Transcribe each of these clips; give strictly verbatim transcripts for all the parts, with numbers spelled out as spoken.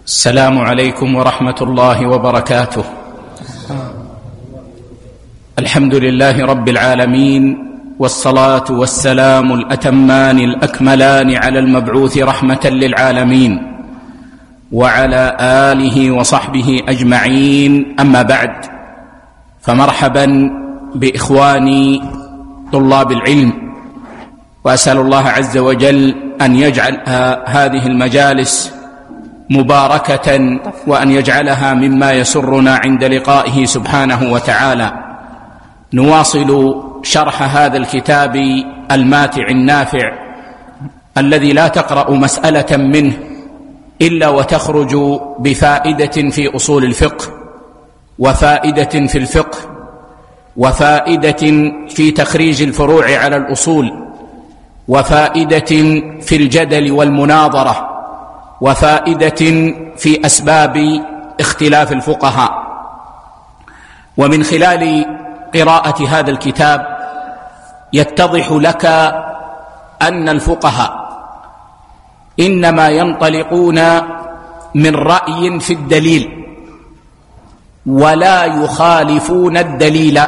السلام عليكم ورحمة الله وبركاته. الحمد لله رب العالمين، والصلاة والسلام الأتمان الأكملان على المبعوث رحمة للعالمين وعلى آله وصحبه أجمعين. أما بعد، فمرحبا بإخواني طلاب العلم، وأسأل الله عز وجل أن يجعل هذه المجالس مباركة، وأن يجعلها مما يسرنا عند لقائه سبحانه وتعالى. نواصل شرح هذا الكتاب الماتع النافع الذي لا تقرأ مسألة منه إلا وتخرج بفائدة في أصول الفقه، وفائدة في الفقه، وفائدة في تخريج الفروع على الأصول، وفائدة في الجدل والمناظرة، وفائدة في أسباب اختلاف الفقهاء. ومن خلال قراءة هذا الكتاب يتضح لك أن الفقهاء إنما ينطلقون من رأي في الدليل، ولا يخالفون الدليل،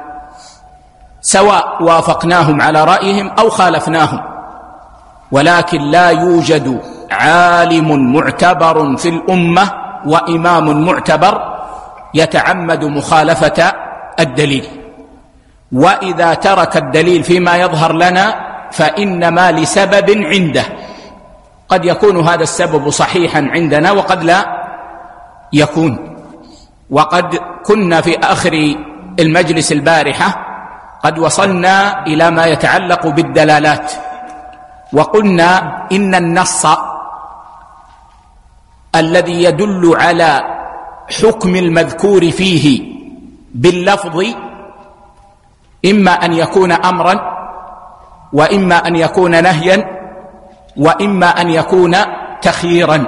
سواء وافقناهم على رأيهم أو خالفناهم، ولكن لا يوجد عالم معتبر في الأمة وإمام معتبر يتعمد مخالفة الدليل. وإذا ترك الدليل فيما يظهر لنا فإنما لسبب عنده، قد يكون هذا السبب صحيحا عندنا وقد لا يكون. وقد كنا في آخر المجلس البارحة قد وصلنا إلى ما يتعلق بالدلالات، وقلنا إن النص الذي يدل على حكم المذكور فيه باللفظ إما أن يكون أمرا، وإما أن يكون نهيا، وإما أن يكون تخييرا.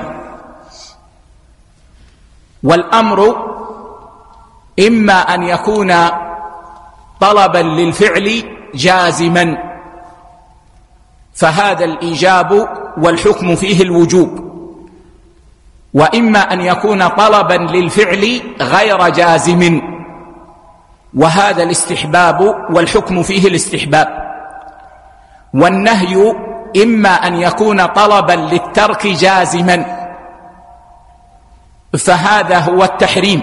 والأمر إما أن يكون طلبا للفعل جازما، فهذا الإيجاب والحكم فيه الوجوب، وإما أن يكون طلبا للفعل غير جازم، وهذا الاستحباب والحكم فيه الاستحباب. والنهي إما أن يكون طلبا للترك جازما، فهذا هو التحريم،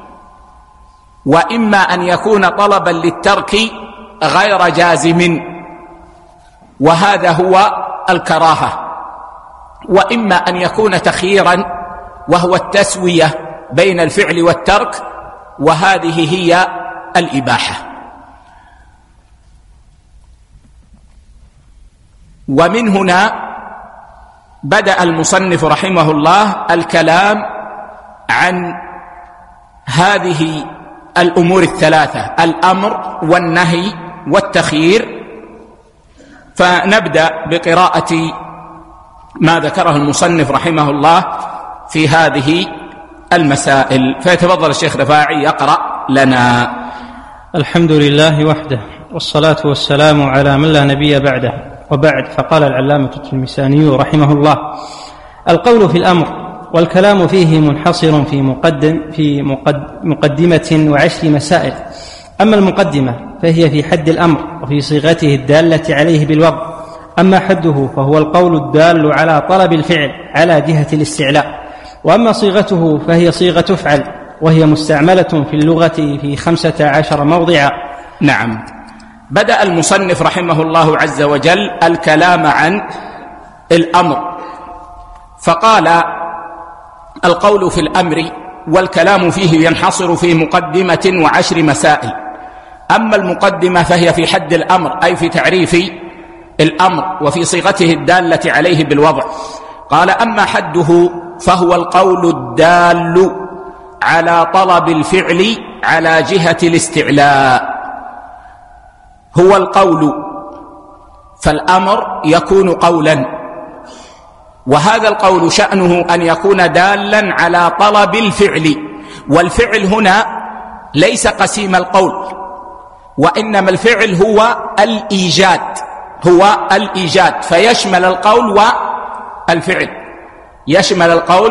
وإما أن يكون طلبا للترك غير جازم، وهذا هو الكراهة. وإما أن يكون تخييرا، وهو التسوية بين الفعل والترك، وهذه هي الإباحة. ومن هنا بدأ المصنف رحمه الله الكلام عن هذه الأمور الثلاثة: الأمر والنهي والتخيير. فنبدأ بقراءة ما ذكره المصنف رحمه الله في هذه المسائل، فيتفضل الشيخ رفاعي يقرأ لنا. الحمد لله وحده، والصلاة والسلام على من لا نبي بعده، وبعد. فقال العلامة التلمساني رحمه الله: القول في الأمر والكلام فيه منحصر في مقدم في مقدمة وعشر مسائل. أما المقدمة فهي في حد الأمر وفي صيغته الدالة عليه بالوضع. أما حده فهو القول الدال على طلب الفعل على جهة الاستعلاء. وأما صيغته فهي صيغة افعل، وهي مستعملة في اللغة في خمسة عشر موضعا. نعم. بدأ المصنف رحمه الله عز وجل الكلام عن الأمر، فقال: القول في الأمر والكلام فيه ينحصر في مقدمة وعشر مسائل. أما المقدمة فهي في حد الأمر، أي في تعريف الأمر وفي صيغته الدالة عليه بالوضع. قال: أما حده فهو القول الدال على طلب الفعل على جهة الاستعلاء. هو القول، فالأمر يكون قولا، وهذا القول شأنه أن يكون دالا على طلب الفعل. والفعل هنا ليس قسيم القول، وإنما الفعل هو الإيجاد، هو الإيجاد، فيشمل القول والفعل، يشمل القول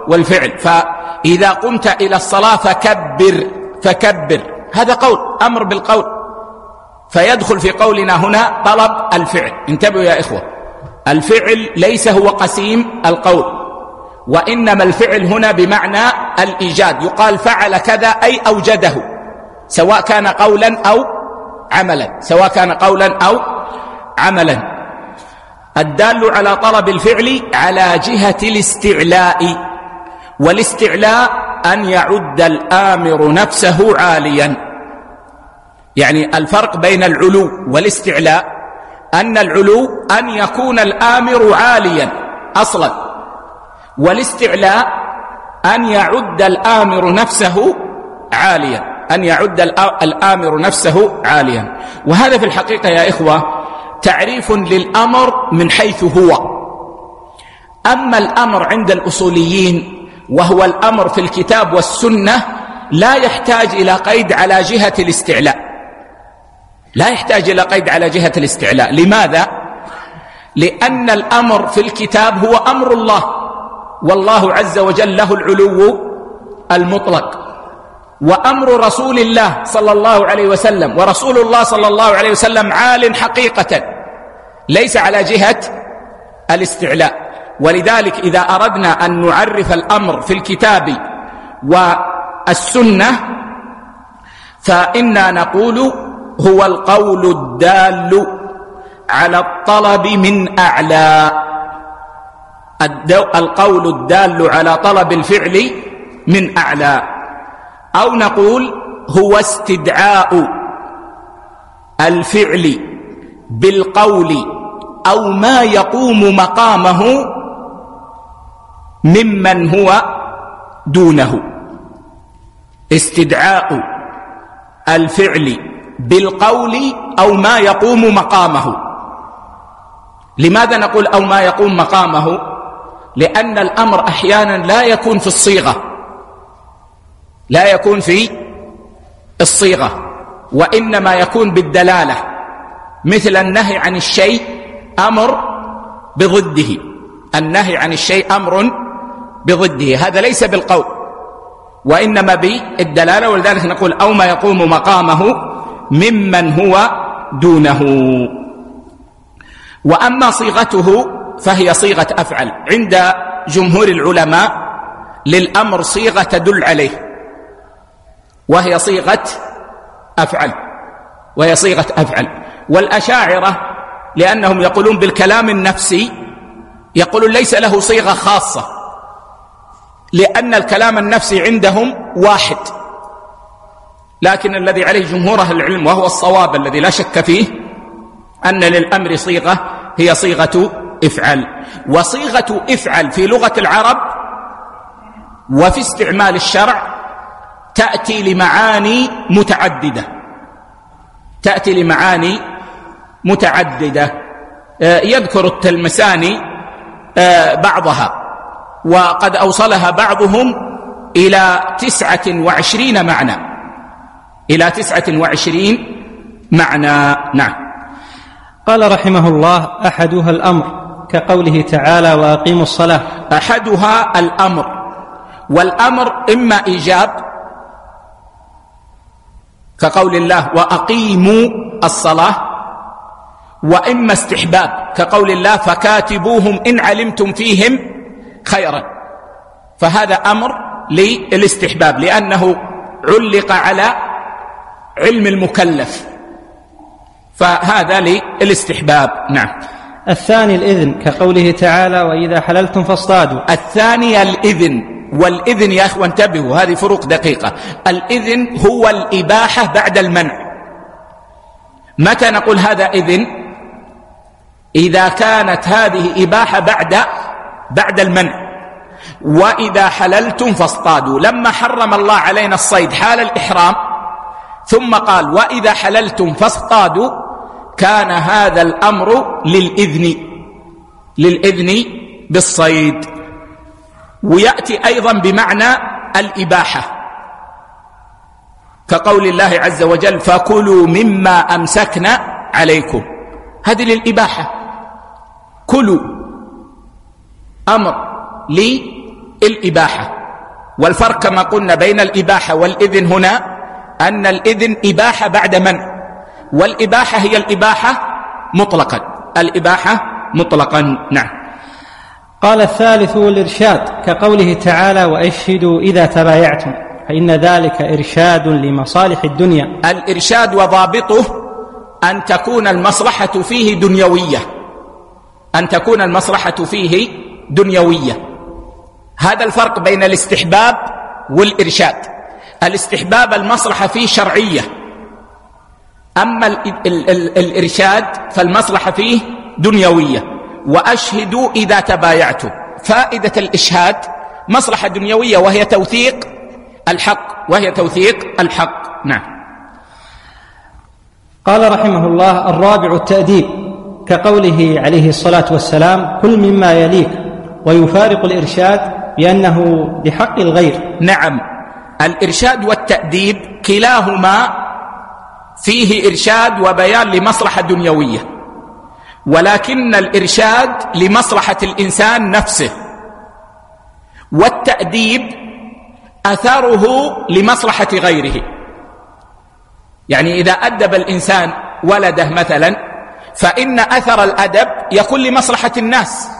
والفعل. فإذا قمت إلى الصلاة فكبر فكبر، هذا قول، أمر بالقول، فيدخل في قولنا هنا طلب الفعل. انتبهوا يا إخوة، الفعل ليس هو قسيم القول، وإنما الفعل هنا بمعنى الإيجاد، يقال فعل كذا أي أوجده، سواء كان قولا أو عملا، سواء كان قولا أو عملا. الدال على طلب الفعل على جهة الاستعلاء، والاستعلاء أن يعد الآمر نفسه عاليا. يعني الفرق بين العلو والاستعلاء أن العلو أن يكون الآمر عاليا أصلا، والاستعلاء أن يعد الآمر نفسه عاليا، أن يعد الآمر نفسه عاليا. وهذا في الحقيقة يا إخوة تعريف للأمر من حيث هو. أما الأمر عند الأصوليين وهو الأمر في الكتاب والسنة لا يحتاج إلى قيد على جهة الاستعلاء، لا يحتاج إلى قيد على جهة الاستعلاء. لماذا؟ لأن الأمر في الكتاب هو أمر الله، والله عز وجل له العلو المطلق، وأمر رسول الله صلى الله عليه وسلم ورسول الله صلى الله عليه وسلم عال حقيقة، ليس على جهة الاستعلاء. ولذلك إذا أردنا أن نعرف الأمر في الكتاب والسنة فإنا نقول هو القول الدال على الطلب من أعلى، القول الدال على طلب الفعل من أعلى، أو نقول هو استدعاء الفعل بالقول أو ما يقوم مقامه ممن هو دونه. استدعاء الفعل بالقول أو ما يقوم مقامه. لماذا نقول أو ما يقوم مقامه؟ لأن الأمر أحيانا لا يكون في الصيغة، لا يكون في الصيغة، وإنما يكون بالدلالة، مثل النهي عن الشيء أمر بضده، النهي عن الشيء أمر بضده، هذا ليس بالقول وإنما بالدلالة. ولذلك نقول أو ما يقوم مقامه ممن هو دونه. وأما صيغته فهي صيغة أفعل. عند جمهور العلماء للأمر صيغة تدل عليه، وهي صيغة أفعل، وهي صيغة أفعل. والأشاعرة لأنهم يقولون بالكلام النفسي يقولون ليس له صيغة خاصة، لأن الكلام النفسي عندهم واحد، لكن الذي عليه جمهور أهل العلم وهو الصواب الذي لا شك فيه أن للأمر صيغة هي صيغة افعل. وصيغة افعل في لغة العرب وفي استعمال الشرع تأتي لمعاني متعددة، تأتي لمعاني متعددة. يذكر التلمساني بعضها، وقد أوصلها بعضهم إلى تسعة وعشرين معنى، إلى تسعة وعشرين معنى. نعم. قال رحمه الله: أحدها الأمر، كقوله تعالى: وأقيموا الصلاة. أحدها الأمر، والأمر إما إيجاب كقول الله: وأقيموا الصلاة، وإما استحباب كقول الله: فكاتبوهم إن علمتم فيهم خيرا. فهذا أمر للاستحباب لأنه علق على علم المكلف، فهذا للاستحباب. نعم. الثاني الإذن، كقوله تعالى: وإذا حللتم فاصطادوا. الثاني الإذن، والإذن يا أخوة انتبهوا، هذه فروق دقيقة. الإذن هو الإباحة بعد المنع. متى نقول هذا إذن؟ إذا كانت هذه إباحة بعد بعد المنع. وإذا حللتم فاصطادوا، لما حرم الله علينا الصيد حال الإحرام ثم قال: وإذا حللتم فاصطادوا، كان هذا الأمر للإذن، للإذن بالصيد. ويأتي أيضا بمعنى الإباحة كقول الله عز وجل: فكلوا مما أمسكنا عليكم. هذه للإباحة، كلوا، أمر الإباحة. والفرق كما قلنا بين الإباحة والإذن هنا أن الإذن إباحة بعد منع، والإباحة هي الإباحة مطلقا، الإباحة مطلقا. نعم. قال الثالث الإرشاد، كقوله تعالى وأشهدوا إذا تبايعتم، فإن ذلك إرشاد لمصالح الدنيا. الإرشاد وضابطه أن تكون المصلحة فيه دنيوية، أن تكون المصلحة فيه دنيوية. هذا الفرق بين الاستحباب والإرشاد. الاستحباب المصلحة فيه شرعية، أما ال ال ال الإرشاد فالمصلحة فيه دنيوية. وأشهدوا إذا تبايعتم، فائدة الإشهاد مصلحة دنيوية وهي توثيق الحق، وهي توثيق الحق. نعم. قال رحمه الله الرابع التأديب، كقوله عليه الصلاة والسلام كل مما يليك، ويفارق الإرشاد بأنه لحق الغير. نعم. الإرشاد والتأديب كلاهما فيه إرشاد وبيان لمصلحة دنيوية، ولكن الإرشاد لمصلحة الإنسان نفسه، والتأديب أثره لمصلحة غيره. يعني إذا أدب الإنسان ولده مثلا، فإن أثر الأدب يكون لمصلحة الناس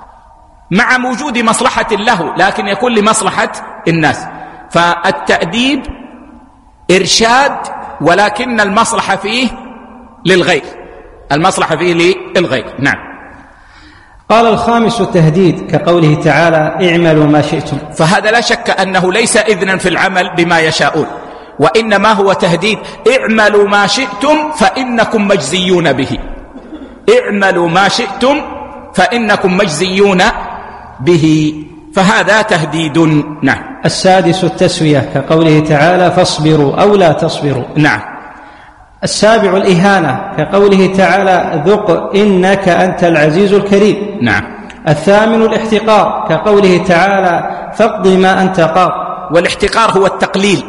مع وجود مصلحة له، لكن يكون لمصلحة الناس. فالتأديب إرشاد، ولكن المصلحة فيه للغير، المصلحة فيه للغير. نعم. قال الخامس التهديد، كقوله تعالى اعملوا ما شئتم. فهذا لا شك أنه ليس إذنا في العمل بما يشاءون، وإنما هو تهديد. اعملوا ما شئتم فإنكم مجزيون به، اعملوا ما شئتم فإنكم مجزيون به، فهذا تهديد. نعم. السادس التسوية، كقوله تعالى فاصبروا أو لا تصبروا. نعم. السابع الإهانة، كقوله تعالى ذق إنك أنت العزيز الكريم. نعم. الثامن الاحتقار، كقوله تعالى فاقض ما أنت قاض. والاحتقار هو التقليل،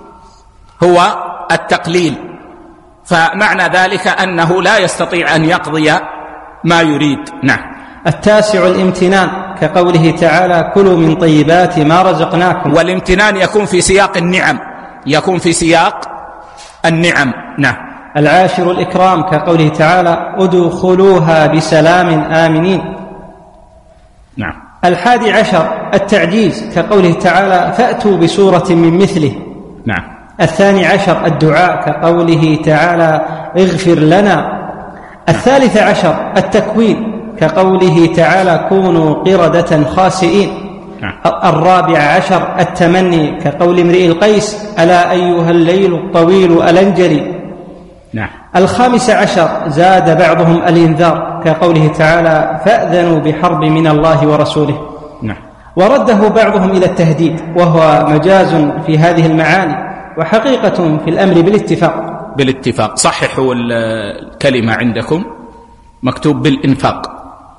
هو التقليل، فمعنى ذلك أنه لا يستطيع أن يقضي ما يريد. نعم. التاسع الامتنان، كقوله تعالى كلوا من طيبات ما رزقناكم. والامتنان يكون في سياق النعم، يكون في سياق النعم. نعم. العاشر الإكرام، كقوله تعالى ادخلوها بسلام آمنين. نعم. الحادي عشر التعجيز، كقوله تعالى فأتوا بسورة من مثله. نعم. الثاني عشر الدعاء، كقوله تعالى اغفر لنا. الثالث عشر التكوين، كقوله تعالى كونوا قردة خاسئين. الرابع عشر التمني، كقول امرئ القيس ألا أيها الليل الطويل ألنجلي. نعم. الخامس عشر زاد بعضهم الإنذار، كقوله تعالى فأذنوا بحرب من الله ورسوله. نعم. ورده بعضهم إلى التهديد، وهو مجاز في هذه المعاني، وحقيقة في الأمر بالاتفاق. بالاتفاق. صححوا الكلمة عندكم، مكتوب بالإنفاق،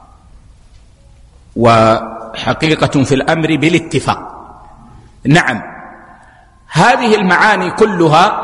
وحقيقة في الأمر بالاتفاق. نعم. هذه المعاني كلها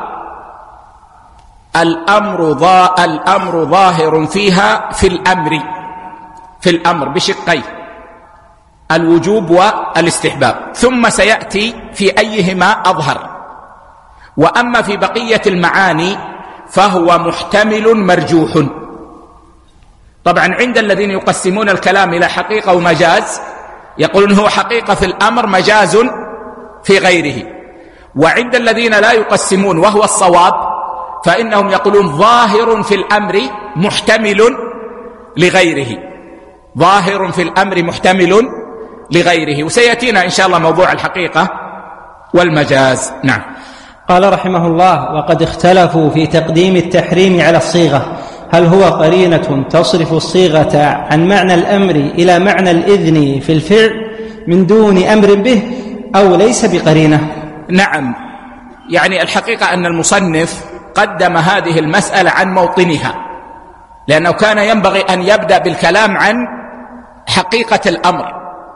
الأمر, ضا الأمر ظاهر فيها في الأمر، في الأمر بشقيه الوجوب والاستحباب، ثم سيأتي في أيهما أظهر. وأما في بقية المعاني فهو محتمل مرجوح. طبعا عند الذين يقسمون الكلام إلى حقيقة ومجاز يقولون هو حقيقة في الأمر، مجاز في غيره. وعند الذين لا يقسمون وهو الصواب فإنهم يقولون ظاهر في الأمر محتمل لغيره، ظاهر في الأمر محتمل لغيره. وسيأتينا إن شاء الله موضوع الحقيقة والمجاز. نعم. قال رحمه الله وقد اختلفوا في تقديم التحريم على الصيغة، هل هو قرينة تصرف الصيغة عن معنى الأمر إلى معنى الإذن في الفعل من دون أمر به، أو ليس بقرينة؟ نعم. يعني الحقيقة أن المصنف قدم هذه المسألة عن موطنها، لأنه كان ينبغي أن يبدأ بالكلام عن حقيقة الأمر،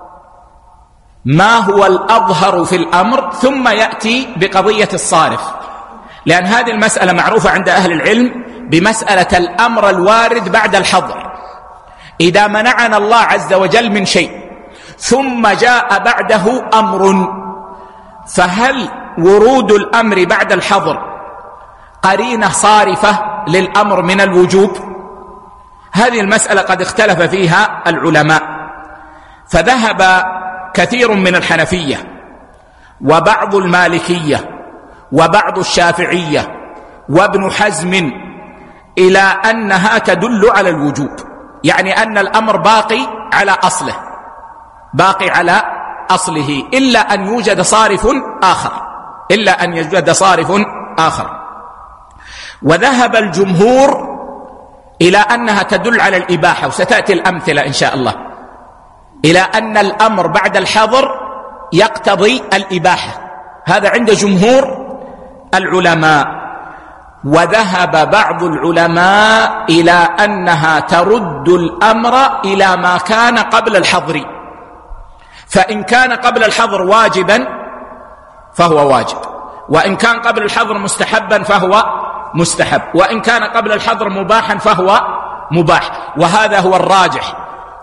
ما هو الأظهر في الأمر، ثم يأتي بقضية الصارف، لأن هذه المسألة معروفة عند أهل العلم بمسألة الأمر الوارد بعد الحظر. إذا منعنا الله عز وجل من شيء ثم جاء بعده أمر، فهل ورود الأمر بعد الحظر قرينة صارفة للأمر من الوجوب؟ هذه المسألة قد اختلف فيها العلماء، فذهب كثير من الحنفية وبعض المالكية وبعض الشافعية وابن حزم إلى أنها تدل على الوجوب، يعني أن الأمر باقي على أصله، باقي على أصله، إلا أن يوجد صارف آخر، إلا أن يوجد صارف آخر. وذهب الجمهور إلى أنها تدل على الإباحة، وستأتي الأمثلة إن شاء الله، إلى أن الأمر بعد الحظر يقتضي الإباحة، هذا عند جمهور العلماء. وذهب بعض العلماء إلى أنها ترد الأمر إلى ما كان قبل الحظر، فإن كان قبل الحظر واجبا فهو واجب، وإن كان قبل الحظر مستحبا فهو مستحب، وإن كان قبل الحظر مباحا فهو مباح، وهذا هو الراجح،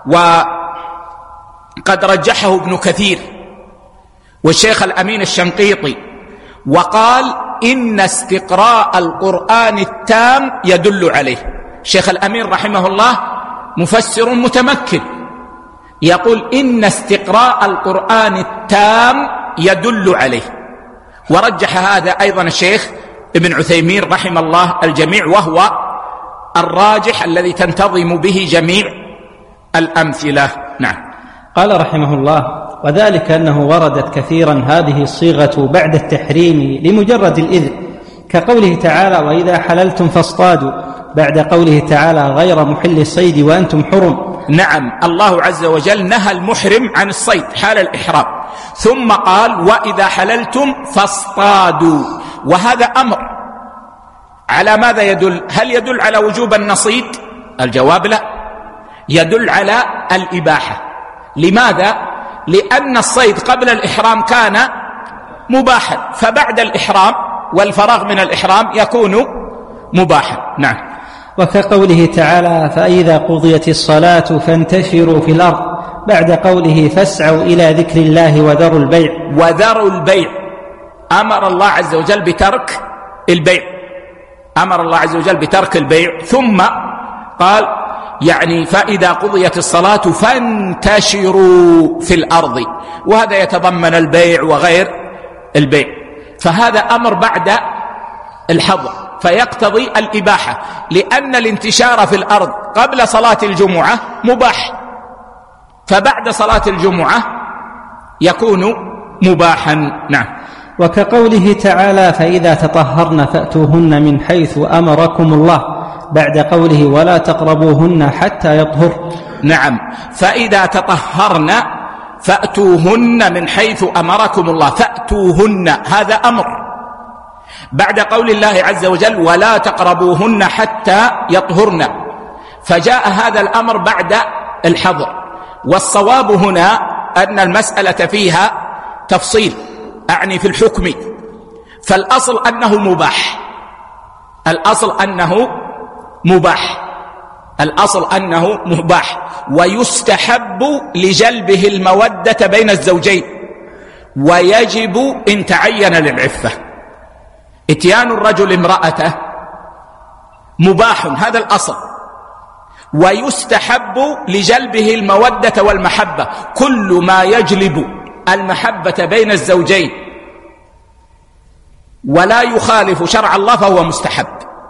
وقد رجحه ابن كثير والشيخ الأمين الشنقيطي، وقال إن استقراء القرآن التام يدل عليه. الشيخ الأمين رحمه الله مفسر متمكن، يقول إن استقراء القرآن التام يدل عليه، ورجح هذا أيضا الشيخ ابن عثيمين رحمه الله الجميع، وهو الراجح الذي تنتظم به جميع الأمثلة. نعم. قال رحمه الله: وذلك أنه وردت كثيرا هذه الصيغة بعد التحريم لمجرد الإذن، كقوله تعالى: وإذا حللتم فاصطادوا، بعد قوله تعالى: غير محل الصيد وأنتم حرم. نعم، الله عز وجل نهى المحرم عن الصيد حال الإحرام، ثم قال: وإذا حللتم فاصطادوا، وهذا أمر على ماذا يدل؟ هل يدل على وجوب النصيد؟ الجواب لا، يدل على الإباحة. لماذا؟ لأن الصيد قبل الإحرام كان مباحا، فبعد الإحرام والفراغ من الإحرام يكون مباحا. نعم. وكقوله تعالى: فإذا قضيت الصلاة فانتشروا في الأرض، بعد قوله: فاسعوا إلى ذكر الله وذروا البيع. وذروا البيع، أمر الله عز وجل بترك البيع، أمر الله عز وجل بترك البيع، ثم قال يعني فإذا قضيت الصلاة فانتشروا في الأرض، وهذا يتضمن البيع وغير البيع، فهذا أمر بعد الحظر فيقتضي الإباحة، لأن الانتشار في الأرض قبل صلاة الجمعة مباح، فبعد صلاة الجمعة يكون مباحا. نعم. وكقوله تعالى: فإذا تطهرن فأتوهن من حيث أمركم الله، بعد قوله: ولا تقربوهن حتى يطهر. نعم، فإذا تطهرن فأتوهن من حيث أمركم الله، فأتوهن هذا أمر بعد قول الله عز وجل: ولا تقربوهن حتى يطهرن، فجاء هذا الأمر بعد الحظر. والصواب هنا أن المسألة فيها تفصيل، أعني في الحكم، فالأصل أنه مباح، الأصل أنه مباح الأصل أنه مباح ويستحب لجلبه المودة بين الزوجين، ويجب إن تعين للعفة. اتيان الرجل امرأته مباح، هذا الأصل، ويستحب لجلبه المودة والمحبة، كل ما يجلب المحبة بين الزوجين ولا يخالف شرع الله فهو مستحب.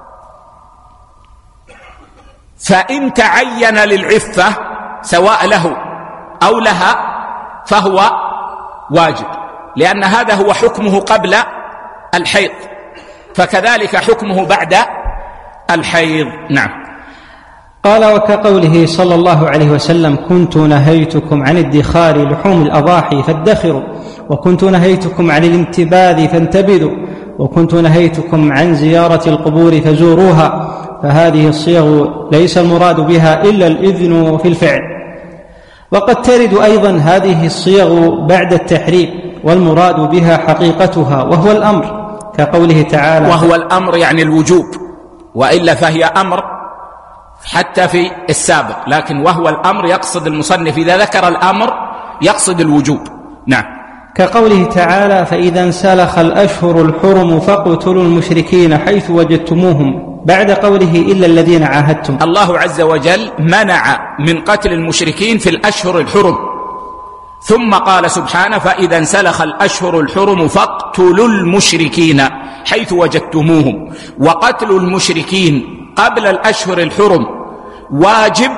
فإن تعين للعفة سواء له أو لها فهو واجب، لأن هذا هو حكمه قبل الحيض، فكذلك حكمه بعد الحيض. نعم. قال: وكقوله صلى الله عليه وسلم: كنت نهيتكم عن ادخار لحوم الأضاحي فادخروا، وكنت نهيتكم عن الانتباذ فانتبذوا، وكنت نهيتكم عن زيارة القبور فزوروها. فهذه الصيغ ليس المراد بها إلا الإذن في الفعل. وقد ترد أيضا هذه الصيغ بعد التحريم، والمراد بها حقيقتها وهو الأمر، كقوله تعالى: وهو الأمر يعني الوجوب، وإلا فهي أمر حتى في السابق، لكن وهو الأمر يقصد المصنف إذا ذكر الأمر يقصد الوجوب. نعم. كقوله تعالى: فإذا انسلخ الأشهر الحرم فاقتلوا المشركين حيث وجدتموهم، بعد قوله إلا الذين عاهدتم. الله عز وجل منع من قتل المشركين في الأشهر الحرم، ثم قال سبحانه: فإذا انسلخ الأشهر الحرم فاقتلوا المشركين حيث وجدتموهم. وقتل المشركين قبل الأشهر الحرم واجب.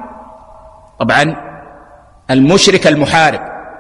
طبعا المشرك المحارب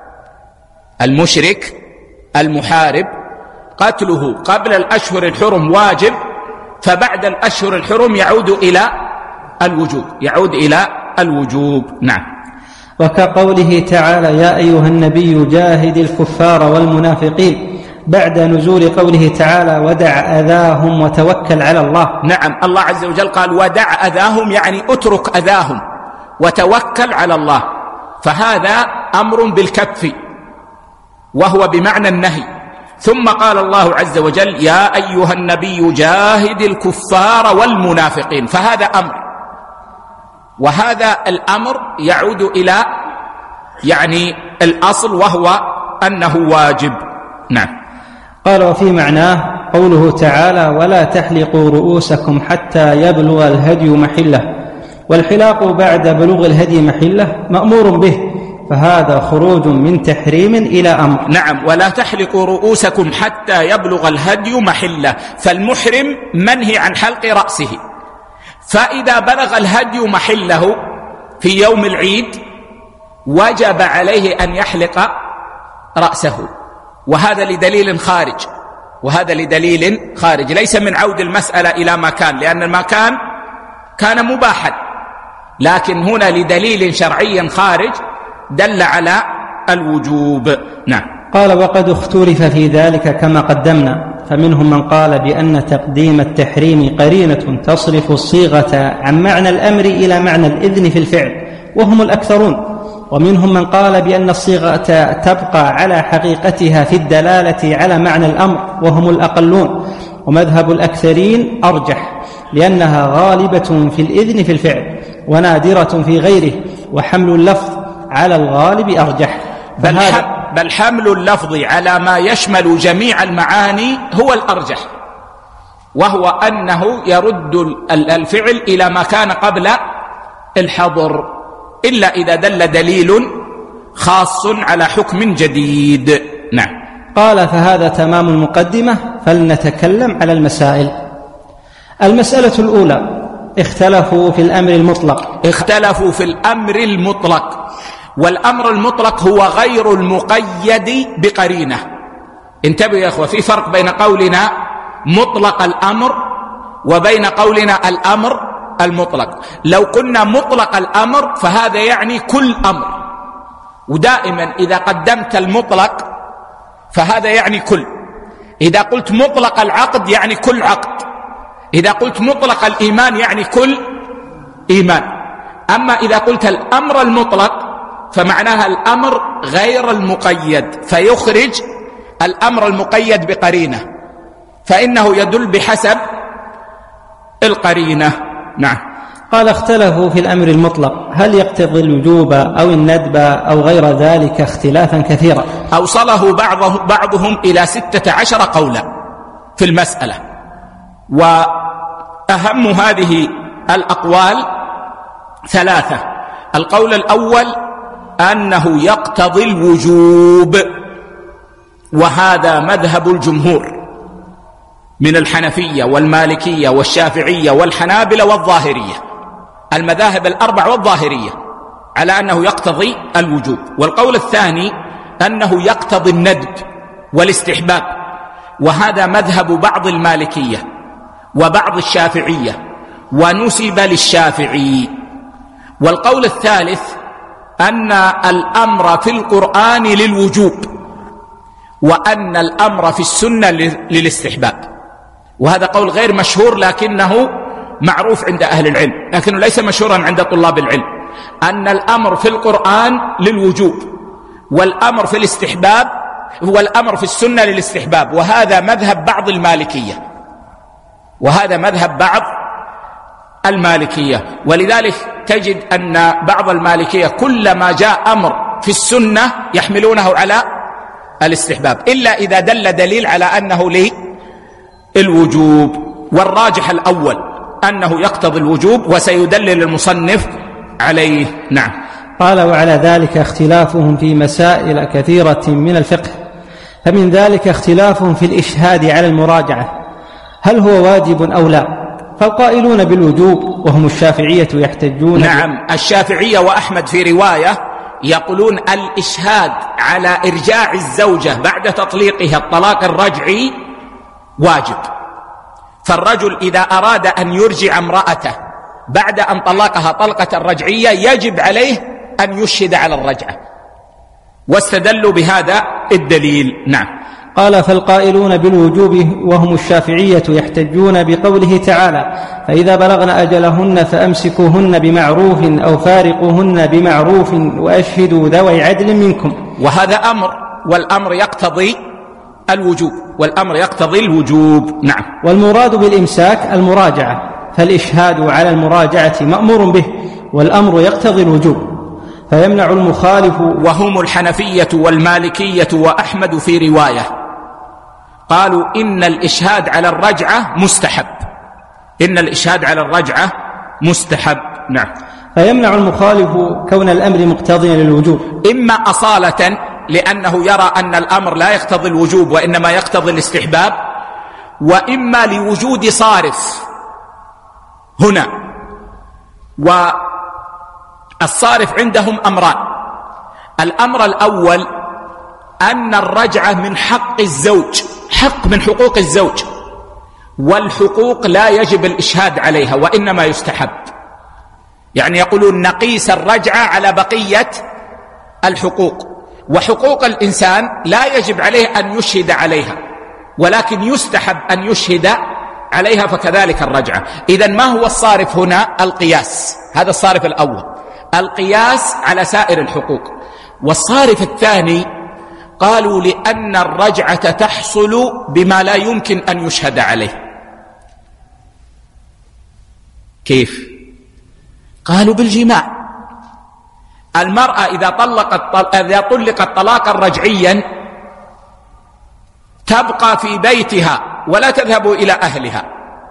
المشرك المحارب قتله قبل الأشهر الحرم واجب، فبعد الأشهر الحرم يعود إلى الوجوب يعود إلى الوجوب. نعم. وكقوله تعالى: يا أيها النبي جاهد الكفار والمنافقين، بعد نزول قوله تعالى: ودع أذاهم وتوكل على الله. نعم، الله عز وجل قال: ودع أذاهم، يعني اترك أذاهم وتوكل على الله، فهذا أمر بالكف وهو بمعنى النهي. ثم قال الله عز وجل: يا أيها النبي جاهد الكفار والمنافقين، فهذا أمر، وهذا الأمر يعود إلى يعني الأصل وهو أنه واجب. نعم. قال: وفي معناه قوله تعالى: ولا تحلقوا رؤوسكم حتى يبلغ الهدي محله، والحلاق بعد بلوغ الهدي محله مأمور به، فهذا خروج من تحريم إلى أمر. نعم. ولا تحلقوا رؤوسكم حتى يبلغ الهدي محله، فالمحرم منهي عن حلق رأسه، فإذا بلغ الهدي محله في يوم العيد وجب عليه أن يحلق رأسه، وهذا لدليل خارج وهذا لدليل خارج ليس من عود المسألة إلى ما كان، لأن ما كان كان مباحا، لكن هنا لدليل شرعي خارج دل على الوجوب. نعم. قال: وقد اختلف في ذلك كما قدمنا، فمنهم من قال بأن تقديم التحريم قرينة تصرف الصيغة عن معنى الأمر إلى معنى الإذن في الفعل، وهم الأكثرون، ومنهم من قال بأن الصيغة تبقى على حقيقتها في الدلالة على معنى الأمر، وهم الأقلون، ومذهب الأكثرين أرجح، لأنها غالبة في الإذن في الفعل ونادرة في غيره، وحمل اللفظ على الغالب أرجح. بل, بل حمل اللفظ على ما يشمل جميع المعاني هو الأرجح، وهو أنه يرد الفعل إلى ما كان قبل الحظر، إلا إذا دل دليل خاص على حكم جديد. نعم. قال: فهذا تمام المقدمة، فلنتكلم على المسائل. المسألة الأولى: اختلفوا في الأمر المطلق. اختلفوا في الأمر المطلق، والأمر المطلق هو غير المقيد بقرينة. انتبهوا يا أخوة، في فرق بين قولنا مطلق الأمر وبين قولنا الأمر المطلق. لو قلنا مطلق الأمر فهذا يعني كل أمر، ودائما إذا قدمت المطلق فهذا يعني كل. إذا قلت مطلق العقد يعني كل عقد، إذا قلت مطلق الإيمان يعني كل إيمان. أما إذا قلت الأمر المطلق فمعناها الأمر غير المقيد، فيخرج الأمر المقيد بقرينة، فإنه يدل بحسب القرينة. نعم. قال: اختلفوا في الأمر المطلق، هل يقتضي الوجوب أو الندب أو غير ذلك اختلافا كثيرا. أوصله بعضهم, بعضهم إلى ستة عشر قولا في المسألة، وأهم هذه الأقوال ثلاثة. القول الأول أنه يقتضي الوجوب، وهذا مذهب الجمهور من الحنفية والمالكية والشافعية والحنابلة والظاهرية، المذاهب الأربع والظاهرية، على أنه يقتضي الوجوب. والقول الثاني أنه يقتضي الندب والاستحباب، وهذا مذهب بعض المالكية وبعض الشافعية ونسب للشافعي. والقول الثالث أن الأمر في القرآن للوجوب، وأن الأمر في السنة للاستحباب، وهذا قول غير مشهور لكنه معروف عند أهل العلم، لكنه ليس مشهورا عند طلاب العلم، أن الأمر في القرآن للوجوب، والأمر في الاستحباب والأمر في السنة للاستحباب، وهذا مذهب بعض المالكية وهذا مذهب بعض المالكية. ولذلك تجد أن بعض المالكية كلما جاء أمر في السنة يحملونه على الاستحباب، إلا إذا دل دليل على أنه للوجوب، والراجح الأول أنه يقتضي الوجوب، وسيدلل المصنف عليه. نعم. قال: وعلى ذلك اختلافهم في مسائل كثيرة من الفقه، فمن ذلك اختلافهم في الإشهاد على المراجعة، هل هو واجب أو لا؟ فالقائلون بالوجوب وهم الشافعية يحتجون. نعم، الشافعية وأحمد في رواية يقولون الإشهاد على إرجاع الزوجة بعد تطليقها الطلاق الرجعي واجب، فالرجل إذا أراد أن يرجع امرأته بعد أن طلقها طلقة رجعية يجب عليه أن يشهد على الرجعة، واستدلوا بهذا الدليل. نعم. قال: فالقائلون بالوجوب وهم الشافعية يحتجون بقوله تعالى: فإذا بلغن أجلهن فأمسكوهن بمعروف أو فارقوهن بمعروف وأشهدوا ذوي عدل منكم. وهذا أمر، والأمر يقتضي الوجوب، والأمر يقتضي الوجوب. نعم. والمراد بالإمساك المراجعة، فالإشهاد على المراجعة مأمور به، والأمر يقتضي الوجوب، فيمنع المخالف. وهم الحنفية والمالكية وأحمد في رواية قالوا إن الإشهاد على الرجعة مستحب، إن الإشهاد على الرجعة مستحب. نعم. فيمنع المخالف كون الأمر مقتضيا للوجوب، إما أصالة لأنه يرى أن الأمر لا يقتضي الوجوب وإنما يقتضي الاستحباب، وإما لوجود صارف هنا. والصارف عندهم أمران: الأمر الأول أن الرجعة من حق الزوج، حق من حقوق الزوج، والحقوق لا يجب الإشهاد عليها وإنما يستحب، يعني يقولون نقيس الرجعة على بقية الحقوق، وحقوق الإنسان لا يجب عليه أن يشهد عليها ولكن يستحب أن يشهد عليها، فكذلك الرجعة. إذن ما هو الصارف هنا؟ القياس، هذا الصارف الأول، القياس على سائر الحقوق. والصارف الثاني قالوا لأن الرجعة تحصل بما لا يمكن أن يشهد عليه. كيف؟ قالوا بالجماع. المرأة إذا طلقت إذا طلقت طلاقا رجعيا تبقى في بيتها ولا تذهب إلى أهلها،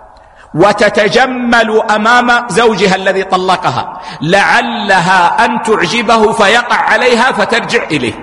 وتتجمل أمام زوجها الذي طلقها لعلها أن تعجبه فيقع عليها فترجع إليه.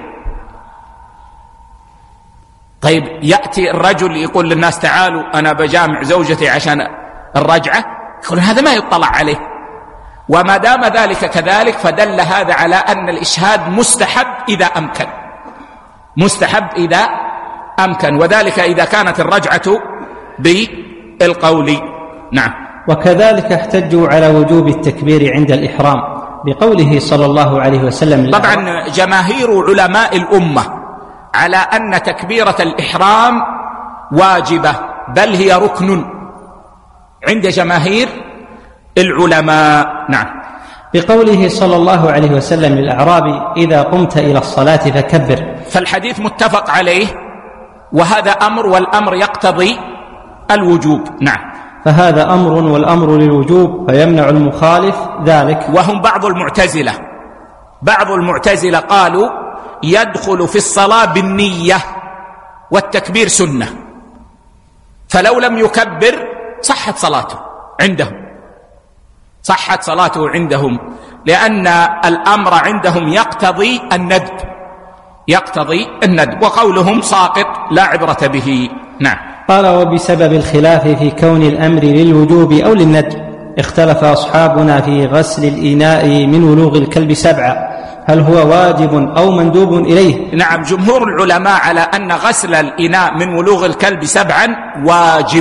طيب يأتي الرجل يقول للناس تعالوا أنا بجامع زوجتي عشان الرجعة، يقول هذا ما يطلع عليه. وما دام ذلك كذلك فدل هذا على أن الإشهاد مستحب إذا أمكن، مستحب إذا أمكن، وذلك إذا كانت الرجعة بالقول. نعم. وكذلك احتجوا على وجوب التكبير عند الإحرام بقوله صلى الله عليه وسلم. طبعا جماهير علماء الأمة على أن تكبيرة الإحرام واجبة، بل هي ركن عند جماهير العلماء. نعم. بقوله صلى الله عليه وسلم للأعرابي: إذا قمت إلى الصلاة فكبر. فالحديث متفق عليه، وهذا أمر، والأمر يقتضي الوجوب. نعم. فهذا أمر والأمر للوجوب، فيمنع المخالف ذلك. وهم بعض المعتزلة، بعض المعتزلة قالوا يدخل في الصلاة بالنية والتكبير سنة، فلو لم يكبر صحت صلاته عندهم، صحت صلاته عندهم، لأن الأمر عندهم يقتضي الندب، يقتضي الندب، وقولهم ساقط لا عبرة به. نعم. قال: وبسبب الخلاف في كون الأمر للوجوب أو للندب اختلف أصحابنا في غسل الإناء من ولوغ الكلب سبعة، هل هو واجب أو مندوب إليه؟ نعم، جمهور العلماء على أن غسل الإناء من ولوغ الكلب سبعا واجب،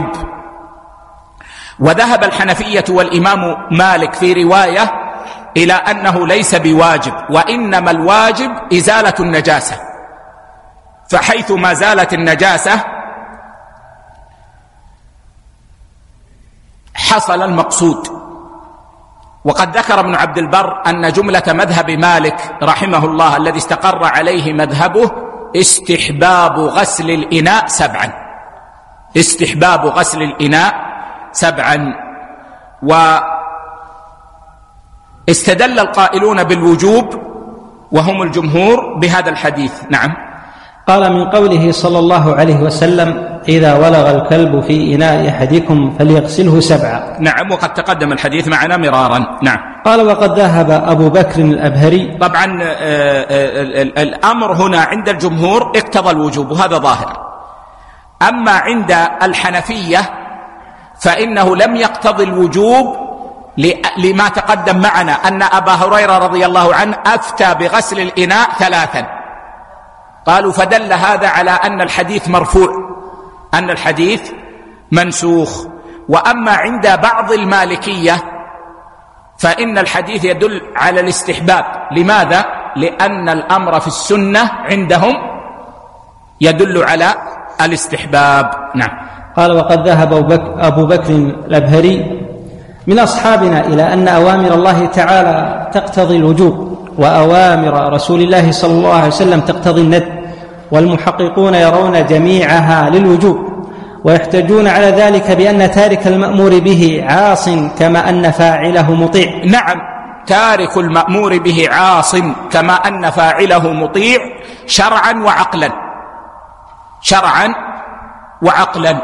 وذهب الحنفية والإمام مالك في رواية إلى أنه ليس بواجب، وإنما الواجب إزالة النجاسة، فحيث ما زالت النجاسة حصل المقصود. وقد ذكر ابن عبد البر أن جملة مذهب مالك رحمه الله الذي استقر عليه مذهبه استحباب غسل الإناء سبعا، استحباب غسل الإناء سبعا. واستدل القائلون بالوجوب وهم الجمهور بهذا الحديث. نعم. قال من قوله صلى الله عليه وسلم إذا ولغ الكلب في إناء أحدكم فليغسله سبعا. نعم، وقد تقدم الحديث معنا مرارا. نعم. قال وقد ذهب أبو بكر الأبهري. طبعا الأمر هنا عند الجمهور اقتضى الوجوب وهذا ظاهر، أما عند الحنفية فإنه لم يقتضي الوجوب لما تقدم معنا أن أبا هريرة رضي الله عنه أفتى بغسل الإناء ثلاثا، قالوا فدل هذا على أن الحديث مرفوع، أن الحديث منسوخ. وأما عند بعض المالكية فإن الحديث يدل على الاستحباب. لماذا؟ لأن الأمر في السنة عندهم يدل على الاستحباب. نعم. قال وقد ذهب أبو بكر الأبهري من أصحابنا إلى أن أوامر الله تعالى تقتضي الوجوب وأوامر رسول الله صلى الله عليه وسلم تقتضي الندب، والمحققون يرون جميعها للوجوب ويحتجون على ذلك بأن تارك المأمور به عاص كما أن فاعله مطيع. نعم، تارك المأمور به عاص كما أن فاعله مطيع شرعا وعقلا، شرعا وعقلا،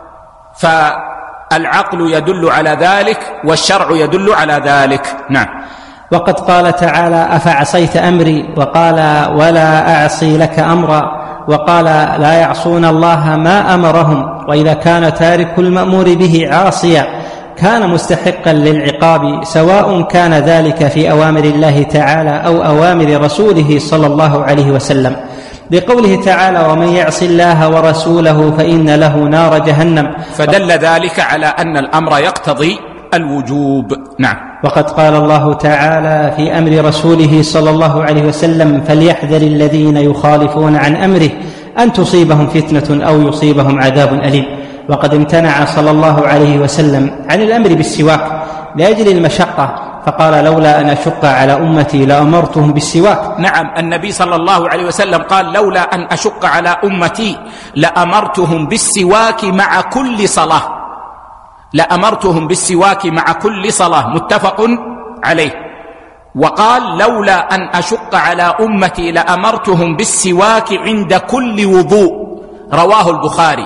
فالعقل يدل على ذلك والشرع يدل على ذلك. نعم. وقد قال تعالى أفعصيت أمري، وقال ولا أعصي لك أمرا، وقال لا يعصون الله ما أمرهم. وإذا كان تارك المأمور به عاصيا كان مستحقا للعقاب، سواء كان ذلك في أوامر الله تعالى أو أوامر رسوله صلى الله عليه وسلم، بقوله تعالى ومن يعص الله ورسوله فإن له نار جهنم. فدل ذلك على أن الأمر يقتضي الوجوب. نعم. وقد قال الله تعالى في أمر رسوله صلى الله عليه وسلم فليحذر الذين يخالفون عن أمره أن تصيبهم فتنة أو يصيبهم عذاب أليم. وقد امتنع صلى الله عليه وسلم عن الأمر بالسواك لأجل المشقة، فقال لولا أن أشق على أمتي لأمرتهم بالسواك. نعم، النبي صلى الله عليه وسلم قال لولا أن أشق على أمتي لأمرتهم بالسواك مع كل صلاة، لأمرتهم بالسواك مع كل صلاة، متفق عليه. وقال لولا أن أشق على أمتي لأمرتهم بالسواك عند كل وضوء، رواه البخاري.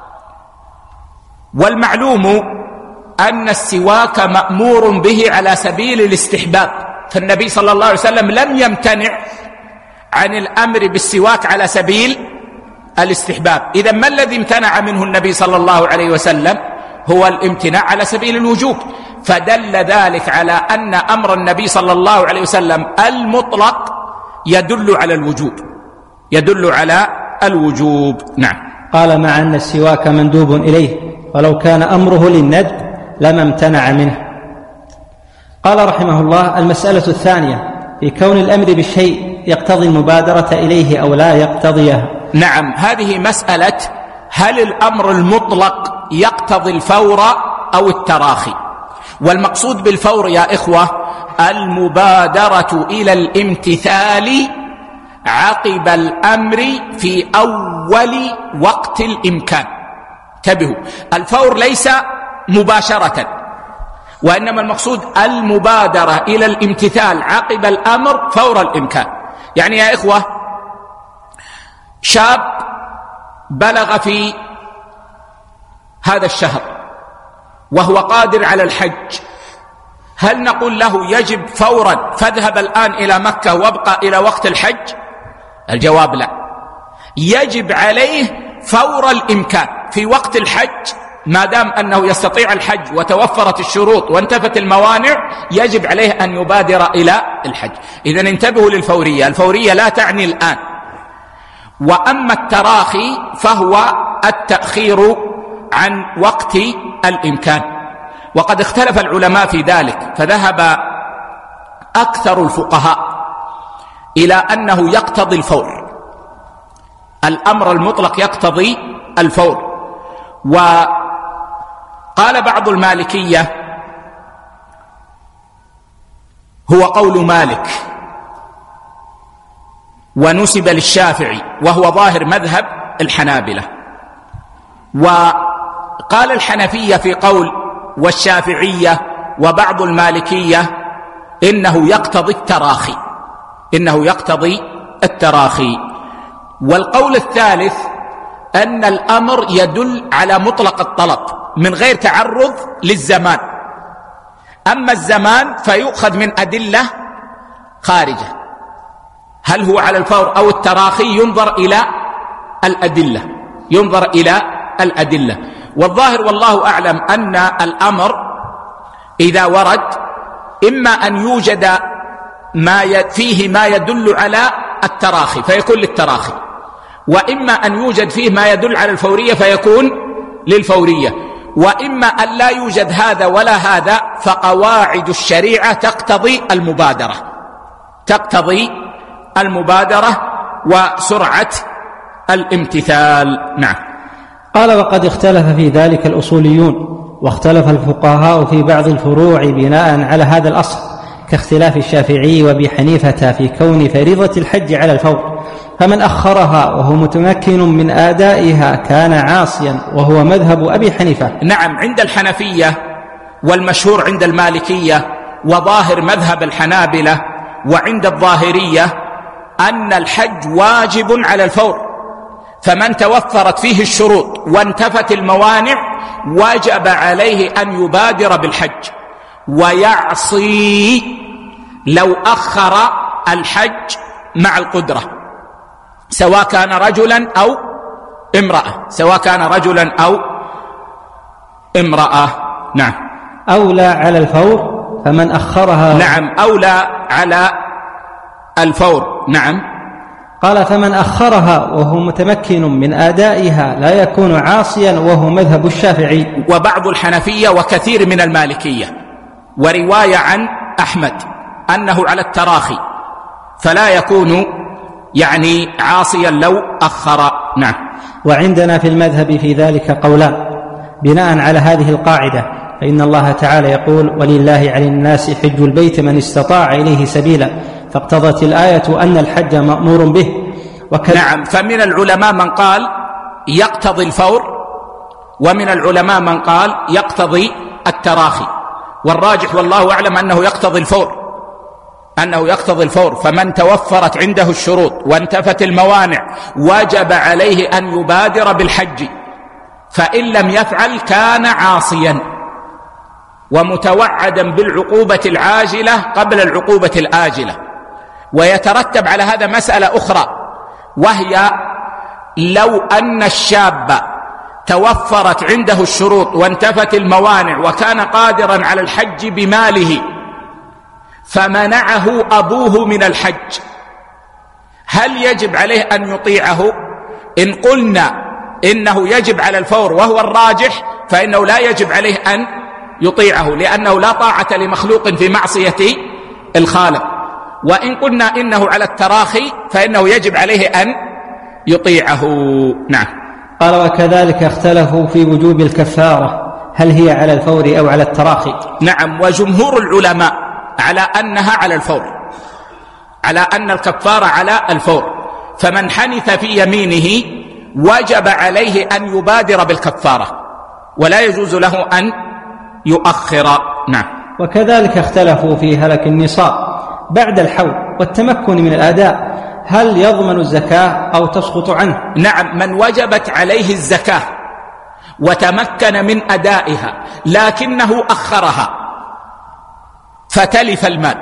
والمعلوم أن السواك مأمور به على سبيل الاستحباب، فالنبي صلى الله عليه وسلم لم يمتنع عن الأمر بالسواك على سبيل الاستحباب. إذن ما الذي امتنع منه النبي صلى الله عليه وسلم؟ هو الامتناع على سبيل الوجوب، فدل ذلك على أن أمر النبي صلى الله عليه وسلم المطلق يدل على الوجوب، يدل على الوجوب. نعم. قال مع أن السواك مندوب إليه، ولو كان أمره للندب لما امتنع منه. قال رحمه الله المسألة الثانية في كون الأمر بالشيء يقتضي المبادرة إليه أو لا يقتضيها. نعم، هذه مسألة هل الأمر المطلق يقتضي الفور أو التراخي؟ والمقصود بالفور يا إخوة المبادرة إلى الامتثال عقب الأمر في أول وقت الإمكان. انتبهوا، الفور ليس مباشرة، وإنما المقصود المبادرة إلى الامتثال عقب الأمر فور الإمكان. يعني يا إخوة شاب بلغ في هذا الشهر وهو قادر على الحج، هل نقول له يجب فورا فاذهب الآن إلى مكة وابقى إلى وقت الحج؟ الجواب لا، يجب عليه فور الإمكان في وقت الحج، ما دام أنه يستطيع الحج وتوفرت الشروط وانتفت الموانع يجب عليه أن يبادر إلى الحج. إذن انتبهوا للفورية، الفورية لا تعني الآن. وأما التراخي فهو التأخير عن وقت الإمكان، وقد اختلف العلماء في ذلك، فذهب أكثر الفقهاء إلى أنه يقتضي الفور، الأمر المطلق يقتضي الفور. وقال بعض المالكية هو قول مالك ونسب للشافعي وهو ظاهر مذهب الحنابلة، وقال الحنفية في قول والشافعية وبعض المالكية إنه يقتضي التراخي، إنه يقتضي التراخي. والقول الثالث أن الأمر يدل على مطلق الطلب من غير تعرض للزمان، أما الزمان فيؤخذ من أدلة خارجة، هل هو على الفور أو التراخي ينظر إلى الأدلة ينظر إلى الأدلة والظاهر والله أعلم أن الأمر إذا ورد إما أن يوجد ما فيه ما يدل على التراخي فيكون للتراخي، وإما أن يوجد فيه ما يدل على الفورية فيكون للفورية، وإما أن لا يوجد هذا ولا هذا، فقواعد الشريعة تقتضي المبادرة تقتضي المبادرة وسرعة الامتثال. نعم. قال: وقد اختلف في ذلك الأصوليون، واختلف الفقهاء في بعض الفروع بناء على هذا الأصل، كاختلاف الشافعي وابي حنيفة في كون فريضة الحج على الفور، فمن أخرها وهو متمكن من آدائها كان عاصيا، وهو مذهب أبي حنيفة. نعم، عند الحنفية والمشهور عند المالكية وظاهر مذهب الحنابلة وعند الظاهرية أن الحج واجب على الفور، فمن توفرت فيه الشروط وانتفت الموانع وجب عليه أن يبادر بالحج، ويعصي لو أخر الحج مع القدرة، سواء كان رجلا أو امرأة سواء كان رجلا أو امرأة. نعم. أولى على الفور فمن أخرها. نعم، أولى على الفور. نعم. قال: فمن أخرها وهو متمكن من آدائها لا يكون عاصيا، وهو مذهب الشافعي وبعض الحنفية وكثير من المالكية، ورواية عن أحمد أنه على التراخي فلا يكون يعني عاصيا لو أخر. نعم. وعندنا في المذهب في ذلك قولان بناء على هذه القاعدة، فإن الله تعالى يقول: ولله على الناس حج البيت من استطاع إليه سبيلا، فاقتضت الآية أن الحج مأمور به. وكذ... نعم. فمن العلماء من قال يقتضي الفور، ومن العلماء من قال يقتضي التراخي، والراجح والله أعلم أنه يقتضي الفور أنه يقتضي الفور فمن توفرت عنده الشروط وانتفت الموانع وجب عليه أن يبادر بالحج، فإن لم يفعل كان عاصيا ومتوعدا بالعقوبة العاجلة قبل العقوبة الآجلة. ويترتب على هذا مسألة أخرى، وهي لو أن الشاب توفرت عنده الشروط وانتفت الموانع وكان قادرا على الحج بماله فمنعه أبوه من الحج، هل يجب عليه أن يطيعه؟ إن قلنا إنه يجب على الفور وهو الراجح فإنه لا يجب عليه أن يطيعه، لأنه لا طاعة لمخلوق في معصية الخالق. وإن قلنا إنه على التراخي فإنه يجب عليه أن يطيعه. نعم. قال: وكذلك اختلفوا في وجوب الكفارة، هل هي على الفور أو على التراخي؟ نعم. وجمهور العلماء على أنها على الفور، على أن الكفارة على الفور، فمن حنث في يمينه وجب عليه أن يبادر بالكفارة ولا يجوز له أن يؤخر. نعم. وكذلك اختلفوا في هلك النصاب بعد الحول والتمكن من الأداء، هل يضمن الزكاة أو تسقط عنه؟ نعم. من وجبت عليه الزكاة وتمكن من أدائها لكنه أخرها فتلف المال،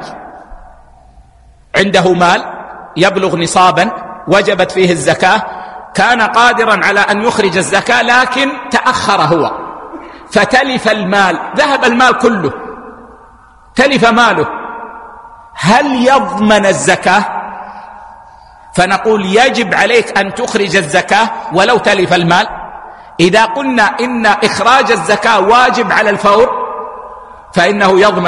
عنده مال يبلغ نصابا وجبت فيه الزكاة، كان قادرا على أن يخرج الزكاة لكن تأخر هو فتلف المال، ذهب المال كله، تلف ماله، هل يضمن الزكاة؟ فنقول يجب عليك أن تخرج الزكاة ولو تلف المال. إذا قلنا إن إخراج الزكاة واجب على الفور فإنه يضمن،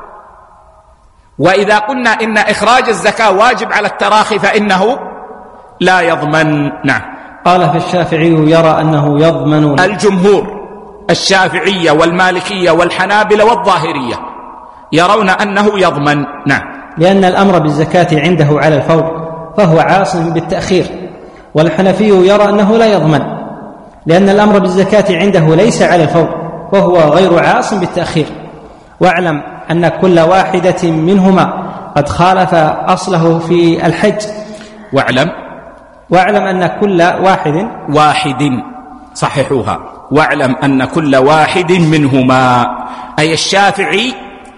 وإذا قلنا إن إخراج الزكاة واجب على التراخي فإنه لا يضمن. نعم. قال: فالشافعي يرى أنه يضمن. الجمهور الشافعية والمالكية والحنابلة والظاهرية يرون أنه يضمن. نعم. لأن الأمر بالزكاة عنده على الفور فهو عاصم بالتأخير، والحنفي يرى أنه لا يضمن لأن الأمر بالزكاة عنده ليس على الفور وهو غير عاصم بالتأخير. واعلم أن كل واحدة منهما قد خالف أصله في الحج. واعلم واعلم أن كل واحد واحد صححوها واعلم أن كل واحد منهما، أي الشافعي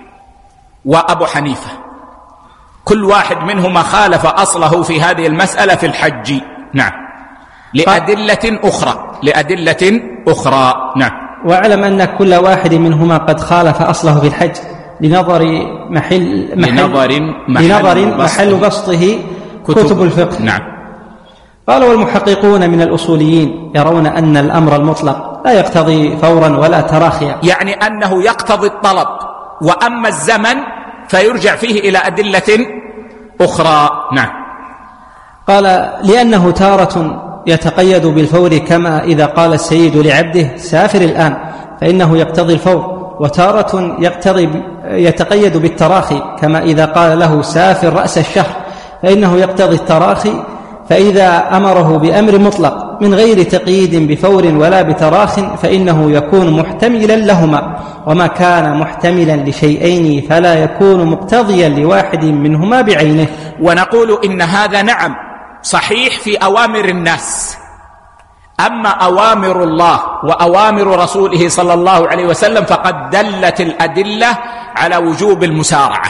وأبو حنيفة، كل واحد منهما خالف أصله في هذه المسألة في الحج. نعم، لأدلة أخرى لأدلة أخرى نعم. واعلم أن كل واحد منهما قد خالف أصله في الحج لنظر محل, محل, لنظر محل, لنظر محل بسطه كتب, كتب الفقه. نعم. قال والمحققون من الأصوليين يرون أن الأمر المطلق لا يقتضي فورا ولا تراخيا، يعني أنه يقتضي الطلب، وأما الزمن فيرجع فيه إلى أدلة أخرى. نعم. قال لأنه تارة يتقيد بالفور كما إذا قال السيد لعبده سافر الآن فإنه يقتضي الفور، وتارة يقتضي يتقيد بالتراخي كما إذا قال له سافر رأس الشهر فإنه يقتضي التراخي، فإذا أمره بأمر مطلق من غير تقييد بفور ولا بتراخ فإنه يكون محتملا لهما، وما كان محتملا لشيئين فلا يكون مقتضيا لواحد منهما بعينه. ونقول إن هذا نعم صحيح في أوامر الناس، أما أوامر الله وأوامر رسوله صلى الله عليه وسلم فقد دلت الأدلة على وجوب المسارعة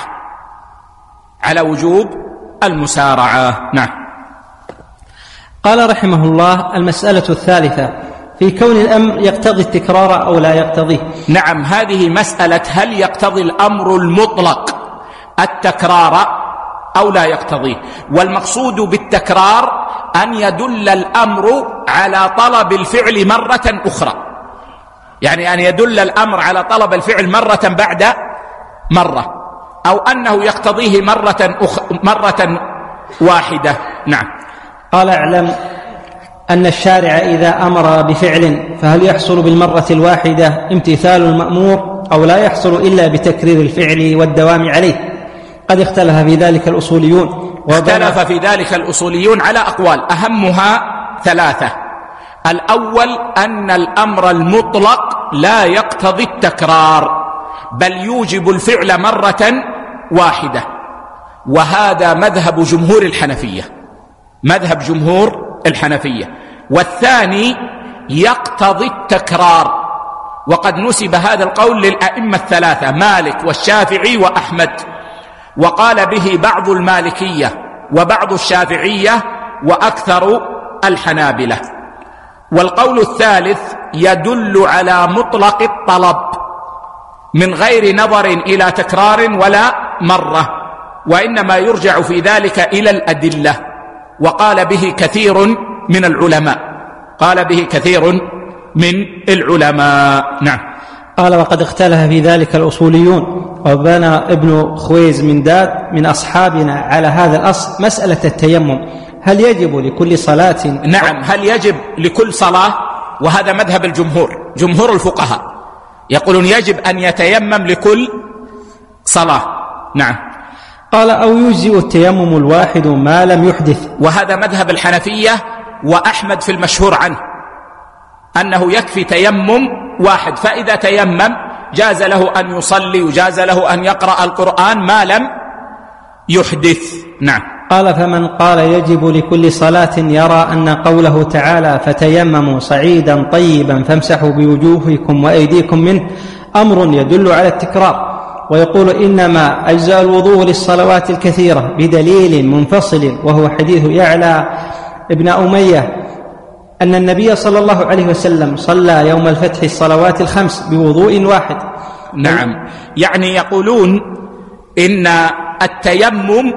على وجوب المسارعة. نعم. قال رحمه الله المسألة الثالثة في كون الأمر يقتضي التكرار أو لا يقتضيه. نعم، هذه مسألة هل يقتضي الأمر المطلق التكرار أو لا يقتضيه، والمقصود بالتكرار أن يدل الأمر على طلب الفعل مرة أخرى، يعني أن يدل الأمر على طلب الفعل مرة بعد مرة، أو أنه يقتضيه مرة, أخ... مرة واحدة. نعم. قال اعلم أن الشارع إذا أمر بفعل فهل يحصل بالمرة الواحدة امتثال المأمور أو لا يحصل إلا بتكرير الفعل والدوام عليه؟ قد اختلف في ذلك الأصوليون اختلف في ذلك الأصوليون على أقوال أهمها ثلاثة. الأول أن الأمر المطلق لا يقتضي التكرار بل يوجب الفعل مرة واحدة، وهذا مذهب جمهور الحنفية مذهب جمهور الحنفية. والثاني يقتضي التكرار، وقد نسب هذا القول للأئمة الثلاثة مالك والشافعي وأحمد، وقال به بعض المالكية وبعض الشافعية وأكثر الحنابلة. والقول الثالث يدل على مطلق الطلب من غير نظر إلى تكرار ولا مرة، وإنما يرجع في ذلك إلى الأدلة، وقال به كثير من العلماء قال به كثير من العلماء. نعم. قال وقد اختلف في ذلك الأصوليون، وبنى ابن خويز من داد من أصحابنا على هذا الأصل مسألة التيمم، هل يجب لكل صلاة؟ نعم، هل يجب لكل صلاة؟ وهذا مذهب الجمهور جمهور الفقهاء يقولون يجب أن يتيمم لكل صلاة. نعم. قال أو يجزئ التيمم الواحد ما لم يحدث، وهذا مذهب الحنفية وأحمد في المشهور عنه أنه يكفي تيمم واحد، فإذا تيمم جاز له أن يصلي وجاز له أن يقرأ القرآن ما لم يحدث. نعم. قال فمن قال يجب لكل صلاة يرى أن قوله تعالى فتيمموا صعيدا طيبا فامسحوا بوجوهكم وأيديكم منه أمر يدل على التكرار، ويقول إنما أجزاء الوضوء للصلوات الكثيرة بدليل منفصل وهو حديث يعلى ابن أمية أن النبي صلى الله عليه وسلم صلى يوم الفتح الصلوات الخمس بوضوء واحد. نعم، يعني يقولون إن التيمم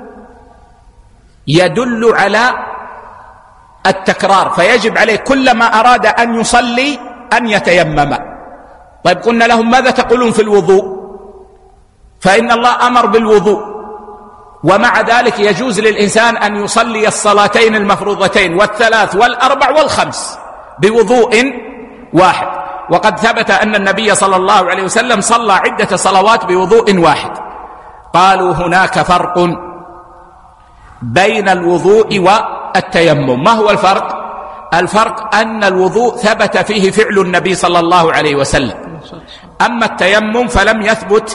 يدل على التكرار، فيجب عليه كلما أراد أن يصلي أن يتيمم. طيب قلنا لهم ماذا تقولون في الوضوء؟ فإن الله أمر بالوضوء، ومع ذلك يجوز للإنسان أن يصلي الصلاتين المفروضتين والثلاث والأربع والخمس بوضوء واحد، وقد ثبت أن النبي صلى الله عليه وسلم صلى عدة صلوات بوضوء واحد. قالوا هناك فرق بين الوضوء والتيمم. ما هو الفرق؟ الفرق أن الوضوء ثبت فيه فعل النبي صلى الله عليه وسلم، أما التيمم فلم يثبت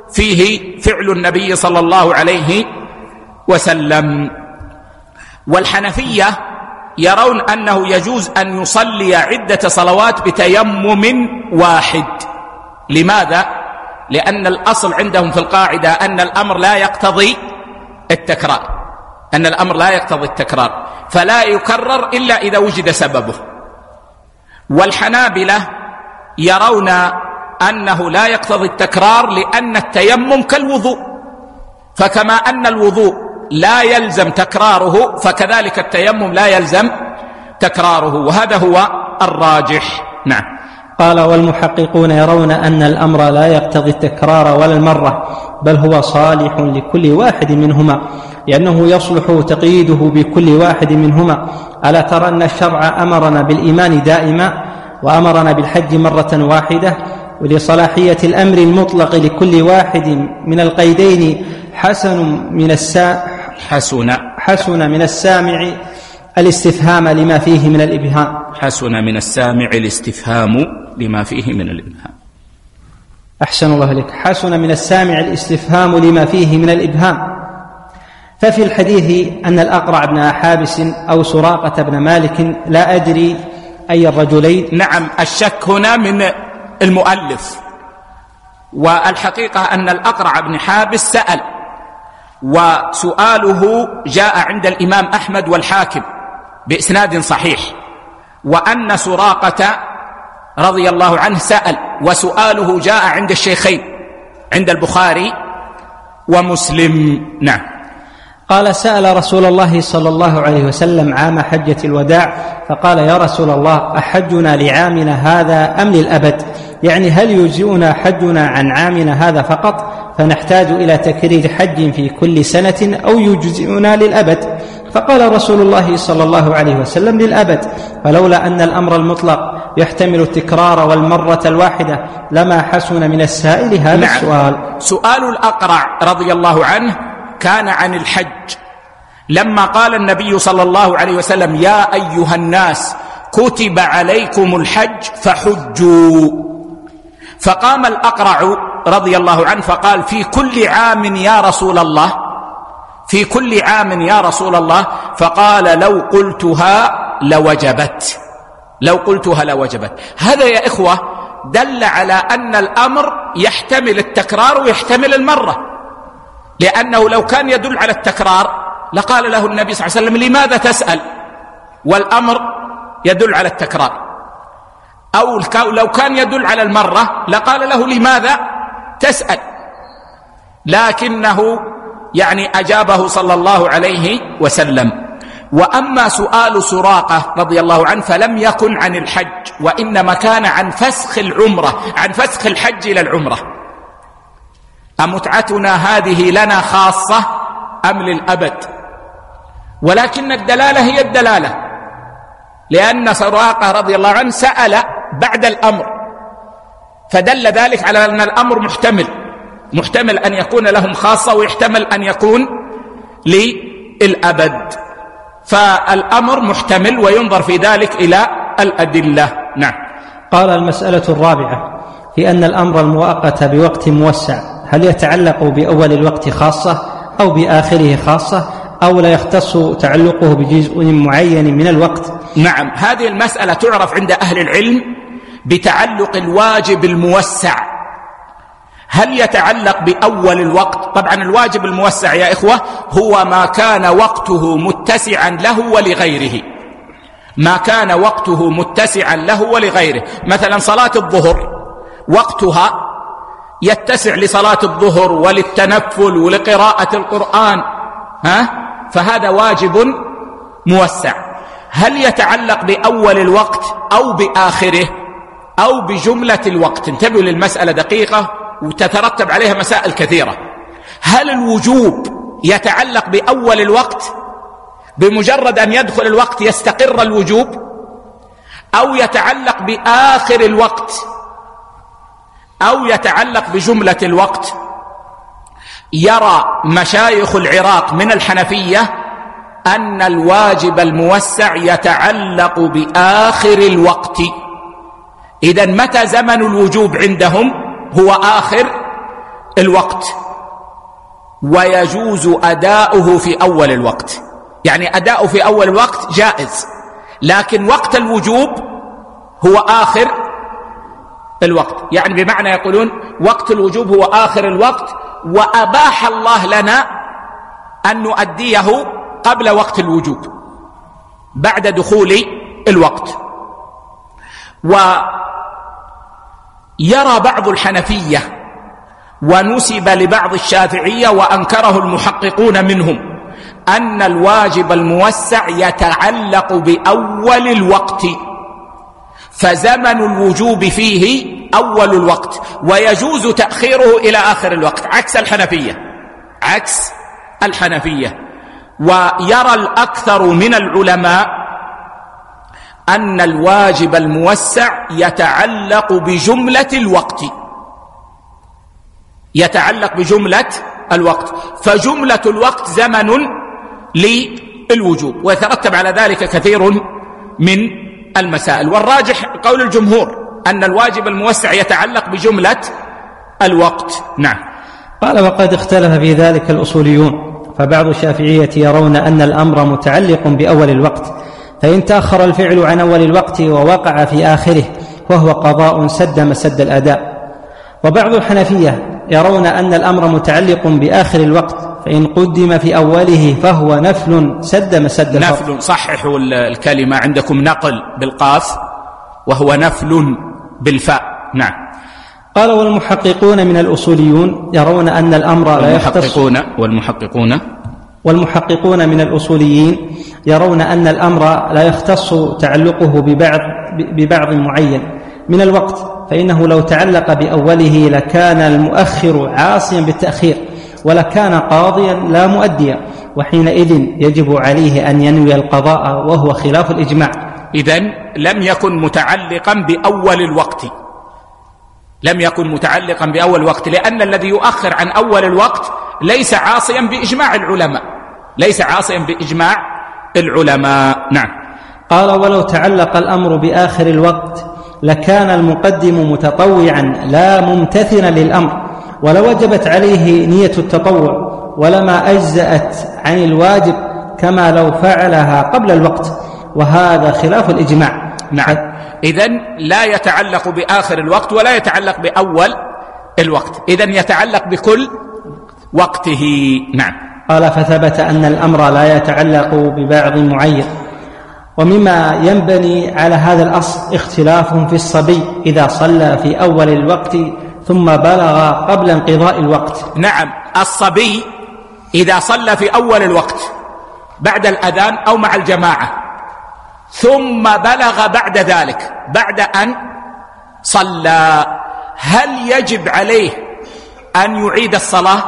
فيه فعل النبي صلى الله عليه وسلم. والحنفية يرون أنه يجوز أن يصلي عدة صلوات بتيمم واحد. لماذا؟ لأن الأصل عندهم في القاعدة أن الأمر لا يقتضي التكرار، أن الأمر لا يقتضي التكرار، فلا يكرر إلا إذا وجد سببه. والحنابلة يرون أنه لا يقتضي التكرار لأن التيمم كالوضوء، فكما أن الوضوء لا يلزم تكراره فكذلك التيمم لا يلزم تكراره، وهذا هو الراجح. نعم. قال: والمحققون يرون أن الأمر لا يقتضي التكرار ولا المرة، بل هو صالح لكل واحد منهما، لأنه يصلح تقييده بكل واحد منهما. ألا ترى أن الشرع أمرنا بالإيمان دائما وأمرنا بالحج مرة واحدة؟ ولصلاحية الأمر المطلق لكل واحد من القيدين حسن من السا... حسن حسن من السامع الاستفهام لما فيه من الإبهام. حسن من السامع الاستفهام لما فيه من الإبهام. أحسن الله لك. حسن من السامع الاستفهام لما فيه من الإبهام. ففي الحديث أن الأقرع بن حابس أو سراقة بن مالك، لا أدري أي الرجلين. نعم، الشك هنا من المؤلف، والحقيقة أن الأقرع بن حابس سأل، وسؤاله جاء عند الإمام أحمد والحاكم بإسناد صحيح، وأن سراقة رضي الله عنه سأل، وسؤاله جاء عند الشيخين عند البخاري ومسلم. نعم. قال: سأل رسول الله صلى الله عليه وسلم عام حجة الوداع فقال: يا رسول الله، أحجنا لعامنا هذا أم للأبد؟ يعني هل يجزئنا حجنا عن عامنا هذا فقط فنحتاج إلى تكرير حج في كل سنة، أو يجزئنا للأبد؟ فقال رسول الله صلى الله عليه وسلم: للأبد. فلولا أن الأمر المطلق يحتمل التكرار والمرة الواحدة لما حسن من السائل هذا. نعم. السؤال سؤال الأقرع رضي الله عنه كان عن الحج، لما قال النبي صلى الله عليه وسلم: يا أيها الناس كتب عليكم الحج فحجوا. فقام الأقرع رضي الله عنه فقال: في كل عام يا رسول الله، في كل عام يا رسول الله. فقال: لو قلتها لوجبت، لو قلتها لوجبت. هذا يا إخوة دل على أن الأمر يحتمل التكرار ويحتمل المرة، لأنه لو كان يدل على التكرار لقال له النبي صلى الله عليه وسلم: لماذا تسأل؟ والأمر يدل على التكرار. أو لو كان يدل على المرة لقال له: لماذا تسأل؟ لكنه يعني أجابه صلى الله عليه وسلم. وأما سؤال سراقة رضي الله عنه فلم يكن عن الحج، وإنما كان عن فسخ العمرة، عن فسخ الحج إلى العمرة. أمتعتنا هذه لنا خاصة أم للأبد؟ ولكن الدلالة هي الدلالة، لأن سراقة رضي الله عنه سأل بعد الأمر، فدل ذلك على أن الأمر محتمل، محتمل أن يكون لهم خاصة ويحتمل أن يكون للأبد، فالأمر محتمل وينظر في ذلك إلى الأدلة. نعم. قال: المسألة الرابعة في أن الأمر المؤقت بوقت موسع هل يتعلق بأول الوقت خاصة أو بآخره خاصة، أو لا يختص تعلقه بجزء معين من الوقت؟ نعم، هذه المسألة تعرف عند أهل العلم بتعلق الواجب الموسع. هل يتعلق بأول الوقت؟ طبعا الواجب الموسع يا إخوة هو ما كان وقته متسعا له ولغيره، ما كان وقته متسعا له ولغيره. مثلا صلاة الظهر وقتها يتسع لصلاة الظهر وللتنفل ولقراءة القرآن، ها؟ فهذا واجب موسع. هل يتعلق بأول الوقت أو بآخره أو بجملة الوقت؟ انتبهوا للمسألة دقيقة وتترتب عليها مسائل كثيرة. هل الوجوب يتعلق بأول الوقت، بمجرد أن يدخل الوقت يستقر الوجوب، أو يتعلق بآخر الوقت، أو يتعلق بجملة الوقت؟ يرى مشايخ العراق من الحنفية أن الواجب الموسع يتعلق بآخر الوقت. إذن متى زمن الوجوب عندهم؟ هو آخر الوقت ويجوز أداؤه في أول الوقت. يعني أداؤه في أول الوقت جائز، لكن وقت الوجوب هو آخر الوقت. يعني بمعنى يقولون وقت الوجوب هو آخر الوقت، وأباح الله لنا أن نؤديه قبل وقت الوجوب بعد دخول الوقت. ويرى بعض الحنفية ونسب لبعض الشافعية وأنكره المحققون منهم أن الواجب الموسع يتعلق بأول الوقت، فزمن الوجوب فيه أول الوقت ويجوز تأخيره إلى آخر الوقت، عكس الحنفية عكس الحنفية. ويرى الأكثر من العلماء أن الواجب الموسع يتعلق بجملة الوقت يتعلق بجملة الوقت فجملة الوقت زمن للوجوب، ويترتب على ذلك كثير من المسائل. والراجح قول الجمهور أن الواجب الموسع يتعلق بجملة الوقت. نعم. قال: وقد اختلف في ذلك الأصوليون، فبعض الشافعية يرون أن الأمر متعلق بأول الوقت، فإن تأخر الفعل عن أول الوقت ووقع في آخره وهو قضاء سد مسد الأداء. وبعض الحنفية يرون أن الأمر متعلق بآخر الوقت، فإن قدم في أوله فهو نفل سد مسد الفرض. نفل، صححوا الكلمة عندكم نقل بالقاف وهو نفل بالفاء. نعم. قال: والمحققون من الأصوليون يرون أن الأمر لا يختص والمحققون والمحققون من الأصوليين يرون أن الأمر لا يختص تعلقه ببعض, ببعض معين من الوقت، فإنه لو تعلق بأوله لكان المؤخر عاصيا بالتأخير ولكان قاضيا لا مؤديا، وحينئذ يجب عليه أن ينوي القضاء، وهو خلاف الإجماع. إذن لم يكن متعلقا بأول الوقت لم يكن متعلقا بأول الوقت لأن الذي يؤخر عن أول الوقت ليس عاصيا بإجماع العلماء ليس عاصيا بإجماع العلماء. نعم. قال: ولو تعلق الأمر بآخر الوقت لكان المقدم متطوعا لا ممتثلا للأمر، ولوجبت عليه نية التطوع، ولما أجزأت عن الواجب كما لو فعلها قبل الوقت، وهذا خلاف الإجماع. نعم. إذن لا يتعلق بآخر الوقت ولا يتعلق بأول الوقت، إذن يتعلق بكل وقته. نعم. قال: فثبت أن الأمر لا يتعلق ببعض معين. ومما ينبني على هذا الأصل اختلاف في الصبي إذا صلى في أول الوقت ثم بلغ قبل انقضاء الوقت. نعم. الصبي إذا صلى في أول الوقت بعد الأذان أو مع الجماعة ثم بلغ بعد ذلك بعد أن صلى، هل يجب عليه أن يعيد الصلاة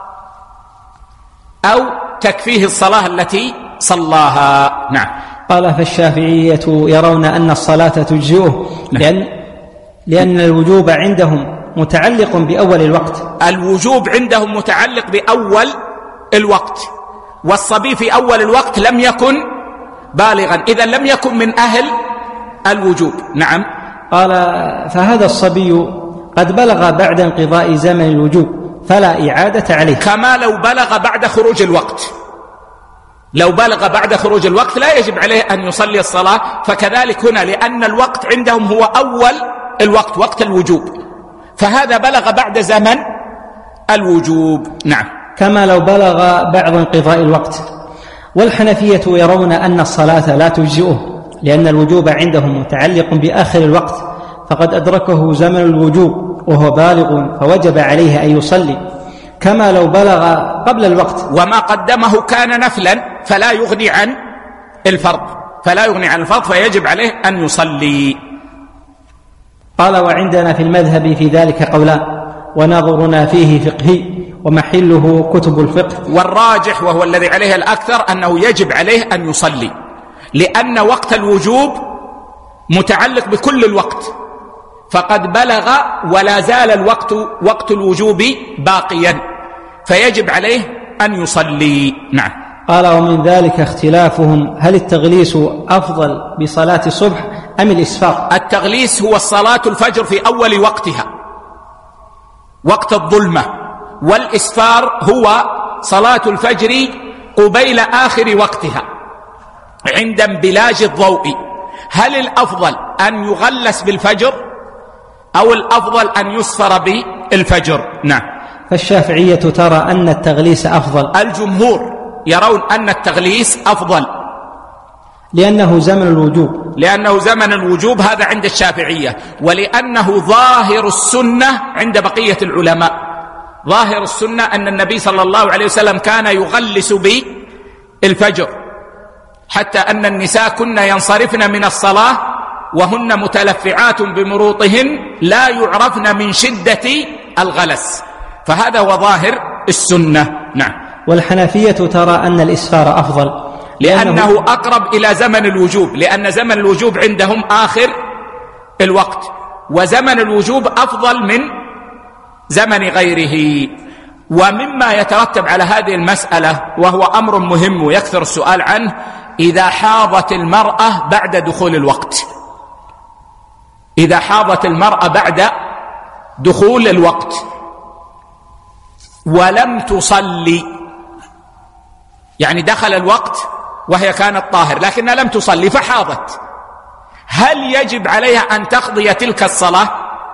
أو تكفيه الصلاة التي صلاها؟ نعم. قال: فالشافعية يرون أن الصلاة تجزئه، لأن, لأن الوجوب عندهم متعلق بأول الوقت. الوجوب عندهم متعلق بأول الوقت، والصبي في أول الوقت لم يكن بالغا، إذا لم يكن من أهل الوجوب. نعم. قال: فهذا الصبي قد بلغ بعد انقضاء زمن الوجوب فلا إعادة عليه، كما لو بلغ بعد خروج الوقت لو بلغ بعد خروج الوقت لا يجب عليه أن يصلي الصلاة، فكذلك هنا لأن الوقت عندهم هو أول الوقت وقت الوجوب، فهذا بلغ بعد زمن الوجوب. نعم. كما لو بلغ بعد انقضاء الوقت. والحنفية يرون أن الصلاة لا تجزئه، لأن الوجوب عندهم متعلق بآخر الوقت، فقد أدركه زمن الوجوب وهو بالغ فوجب عليه أن يصلي، كما لو بلغ قبل الوقت، وما قدمه كان نفلا فلا يغني عن الفرض فلا يغني عن الفرض فيجب عليه أن يصلي. قال: وعندنا في المذهب في ذلك قولان، ونظرنا فيه فقهي ومحله كتب الفقه. والراجح وهو الذي عليه الأكثر أنه يجب عليه أن يصلي، لأن وقت الوجوب متعلق بكل الوقت، فقد بلغ ولا زال الوقت وقت الوجوب باقيا، فيجب عليه أن يصلي. نعم. قال: ومن ذلك اختلافهم هل التغليس أفضل بصلاة الصبح أم الإسفار؟ التغليس هو الصلاة الفجر في أول وقتها وقت الظلمة، والإسفار هو صلاة الفجر قبيل آخر وقتها عند انبلاج الضوء. هل الأفضل أن يغلس بالفجر أو الأفضل أن يصفر بالفجر؟ نعم. فالشافعية ترى أن التغليس أفضل. الجمهور يرون أن التغليس أفضل لأنه زمن الوجوب. لأنه زمن الوجوب، هذا عند الشافعية، ولأنه ظاهر السنة عند بقية العلماء. ظاهر السنة أن النبي صلى الله عليه وسلم كان يغلس بالفجر، حتى أن النساء كن ينصرفن من الصلاة وهن متلفعات بمروطهن لا يعرفن من شدة الغلس، فهذا هو ظاهر السنة. نعم. والحنفية ترى أن الإسفار أفضل لأنه أقرب إلى زمن الوجوب، لأن زمن الوجوب عندهم آخر الوقت، وزمن الوجوب أفضل من زمن غيره. ومما يترتب على هذه المسألة وهو أمر مهم ويكثر السؤال عنه، إذا حاضت المرأة بعد دخول الوقت، إذا حاضت المرأة بعد دخول الوقت ولم تصلي، يعني دخل الوقت وهي كانت طاهر لكنها لم تصلي فحاضت، هل يجب عليها أن تقضي تلك الصلاة؟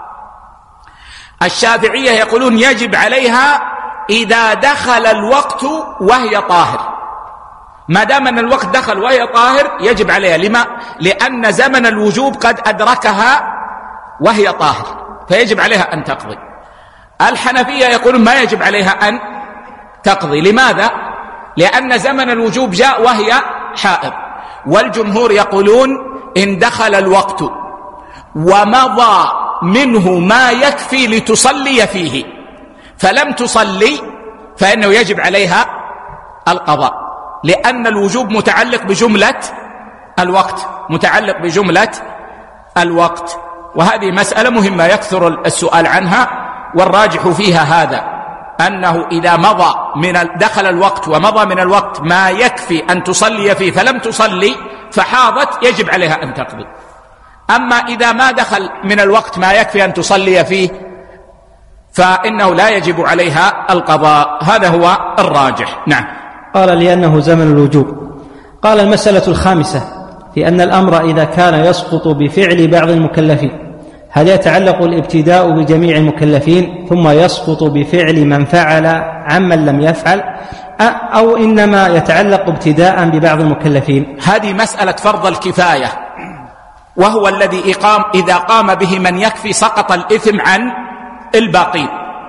الشافعية يقولون يجب عليها إذا دخل الوقت وهي طاهر، ما دام أن الوقت دخل وهي طاهر يجب عليها. لما؟ لأن زمن الوجوب قد أدركها وهي طاهر، فيجب عليها أن تقضي. الحنفية يقولون ما يجب عليها أن تقضي. لماذا؟ لأن زمن الوجوب جاء وهي حائض. والجمهور يقولون إن دخل الوقت ومضى منه ما يكفي لتصلي فيه فلم تصلي فإنه يجب عليها القضاء، لأن الوجوب متعلق بجملة الوقت، متعلق بجملة الوقت. وهذه مسألة مهمة يكثر السؤال عنها، والراجح فيها هذا، أنه إذا مضى من دخل الوقت ومضى من الوقت ما يكفي أن تصلي فيه فلم تصلي فحاضت يجب عليها أن تقضي. أما إذا ما دخل من الوقت ما يكفي أن تصلي فيه فإنه لا يجب عليها القضاء، هذا هو الراجح. نعم. قال لأنه زمن الوجوب. قال المسألة الخامسة في أن الأمر إذا كان يسقط بفعل بعض المكلفين، هل يتعلق الابتداء بجميع المكلفين ثم يسقط بفعل من فعل عمن لم يفعل، أو إنما يتعلق ابتداء ببعض المكلفين؟ هذه مسألة فرض الكفاية، وهو الذي إقام إذا قام به من يكفي سقط الإثم عن الباقين.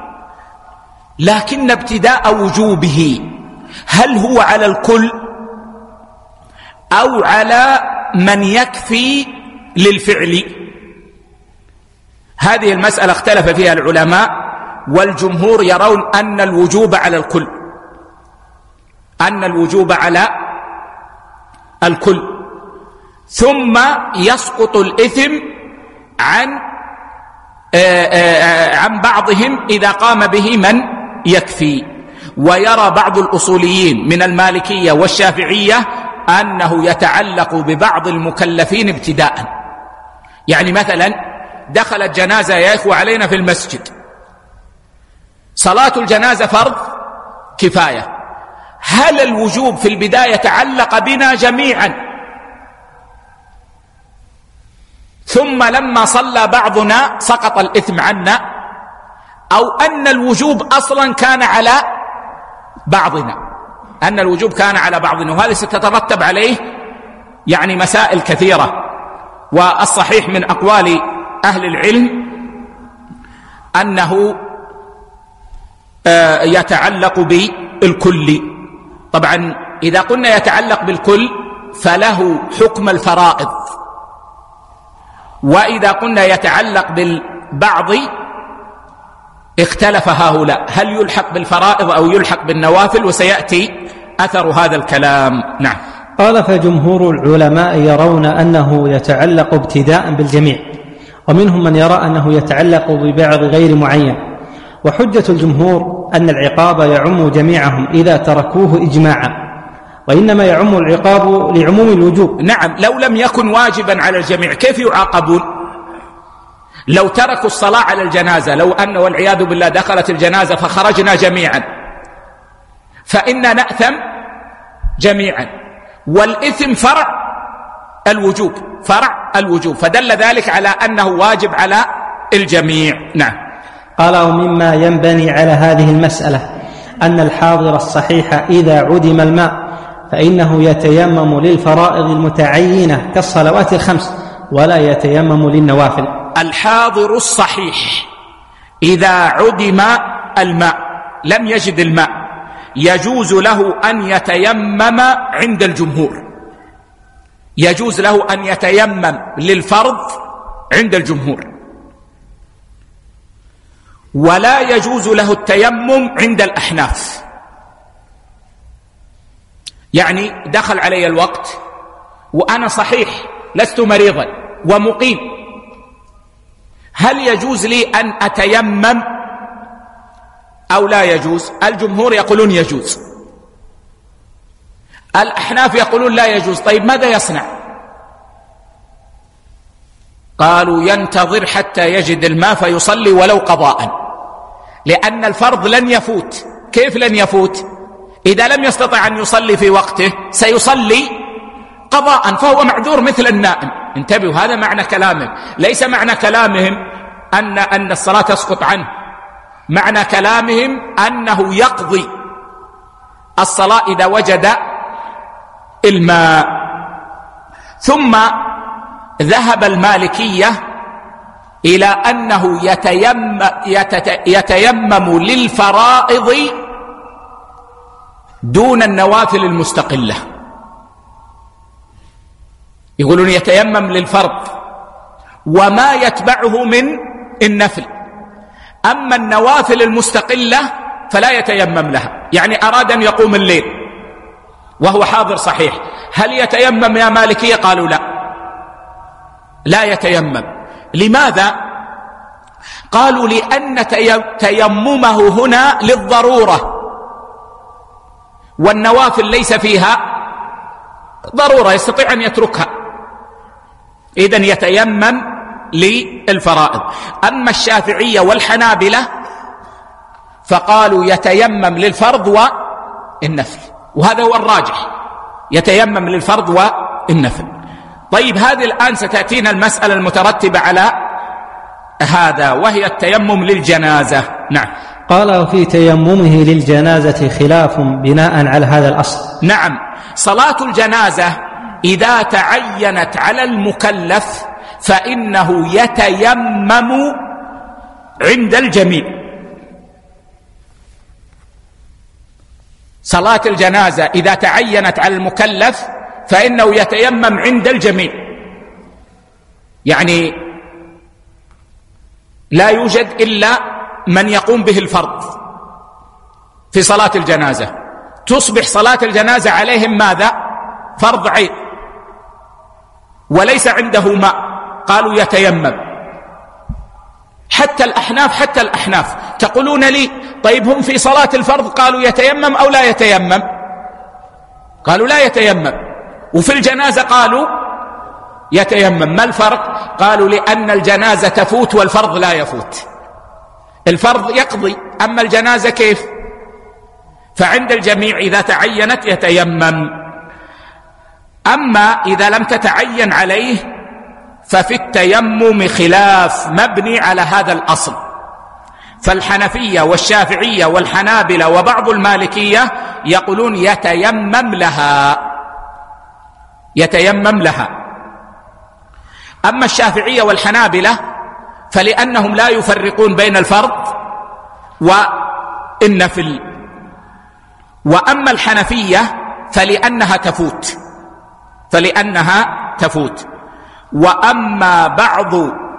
لكن ابتداء وجوبه هل هو على الكل أو على من يكفي للفعل؟ هذه المسألة اختلف فيها العلماء، والجمهور يرون أن الوجوب على الكل، أن الوجوب على الكل، ثم يسقط الإثم عن عن بعضهم إذا قام به من يكفي. ويرى بعض الأصوليين من المالكية والشافعية أنه يتعلق ببعض المكلفين ابتداء. يعني مثلا دخلت جنازة يا إخوة علينا في المسجد، صلاة الجنازة فرض كفاية، هل الوجوب في البداية تعلق بنا جميعا ثم لما صلى بعضنا سقط الإثم عنا، أو أن الوجوب أصلا كان على بعضنا، أن الوجوب كان على بعضنا، وهذا ستترتب عليه يعني مسائل كثيرة. والصحيح من أقوال أهل العلم أنه يتعلق بالكل. طبعا إذا قلنا يتعلق بالكل فله حكم الفرائض، وإذا قلنا يتعلق بالبعض اختلف هؤلاء هل يلحق بالفرائض أو يلحق بالنوافل، وسيأتي أثر هذا الكلام. نعم. قال فجمهور العلماء يرون أنه يتعلق ابتداء بالجميع، ومنهم من يرى أنه يتعلق ببعض غير معين، وحجة الجمهور أن العقاب يعم جميعهم إذا تركوه إجماعا، وإنما يعم العقاب لعموم الوجوب. نعم، لو لم يكن واجبا على الجميع كيف يعاقبون؟ لو تركوا الصلاة على الجنازة، لو أن والعياذ بالله دخلت الجنازة فخرجنا جميعا، فإنا نأثم جميعا، والإثم فرع الوجوب، فرع الوجوب، فدل ذلك على أنه واجب على الجميع. نعم. قال: ومما ينبني على هذه المسألة أن الحاضر الصحيح إذا عدم الماء فإنه يتيمم للفرائض المتعينة كالصلوات الخمس ولا يتيمم للنوافل. الحاضر الصحيح إذا عدم الماء، لم يجد الماء، يجوز له أن يتيمم عند الجمهور، يجوز له أن يتيمم للفرض عند الجمهور، ولا يجوز له التيمم عند الأحناف. يعني دخل علي الوقت وأنا صحيح لست مريضا ومقيم، هل يجوز لي أن أتيمم أو لا يجوز؟ الجمهور يقولون يجوز، الأحناف يقولون لا يجوز. طيب ماذا يصنع؟ قالوا ينتظر حتى يجد الماء فيصلي ولو قضاء، لأن الفرض لن يفوت. كيف لن يفوت؟ إذا لم يستطع أن يصلي في وقته سيصلي قضاء، فهو معذور مثل النائم. انتبهوا، هذا معنى كلامهم، ليس معنى كلامهم أن, أن الصلاة تسقط عنه، معنى كلامهم أنه يقضي الصلاة إذا وجد الماء. ثم ذهب المالكية إلى أنه يتيمم, يتيمم للفرائض دون النوافل المستقلة، يقولون يتيمم للفرض وما يتبعه من النفل، أما النوافل المستقلة فلا يتيمم لها. يعني أراد أن يقوم الليل وهو حاضر صحيح، هل يتيمم يا مالكية؟ قالوا لا، لا يتيمم. لماذا؟ قالوا لأن تيممه هنا للضرورة، والنوافل ليس فيها ضرورة، يستطيع أن يتركها، إذن يتيمم للفرائض. أما الشافعية والحنابلة فقالوا يتيمم للفرض والنفل، وهذا هو الراجح، يتيمم للفرض والنفل. طيب هذه الآن ستأتينا المسألة المترتبة على هذا، وهي التيمم للجنازة. نعم. قال: وفي تيممه للجنازة خلاف بناء على هذا الأصل. نعم، صلاة الجنازة إذا تعينت على المكلف فإنه يتيمم عند الجميع. صلاة الجنازة إذا تعينت على المكلف فإنه يتيمم عند الجميع، يعني لا يوجد إلا من يقوم به الفرض في صلاة الجنازة، تصبح صلاة الجنازة عليهم ماذا؟ فرض عين، وليس عنده ماء، قالوا يتيمم. حتى الأحناف حتى الأحناف تقولون لي طيب هم في صلاة الفرض قالوا يتيمم أو لا يتيمم؟ قالوا لا يتيمم. وفي الجنازة قالوا يتيمم. ما الفرق؟ قالوا لأن الجنازة تفوت والفرض لا يفوت، الفرض يقضي، أما الجنازة كيف؟ فعند الجميع إذا تعينت يتيمم، أما إذا لم تتعين عليه ففي التيمم خلاف مبني على هذا الأصل. فالحنفية والشافعية والحنابلة وبعض المالكية يقولون يتيمم لها، يتيمم لها. أما الشافعية والحنابلة فلأنهم لا يفرقون بين الفرض والنفل، وأما الحنفية فلأنها تفوت، فلأنها تفوت. وأما بعض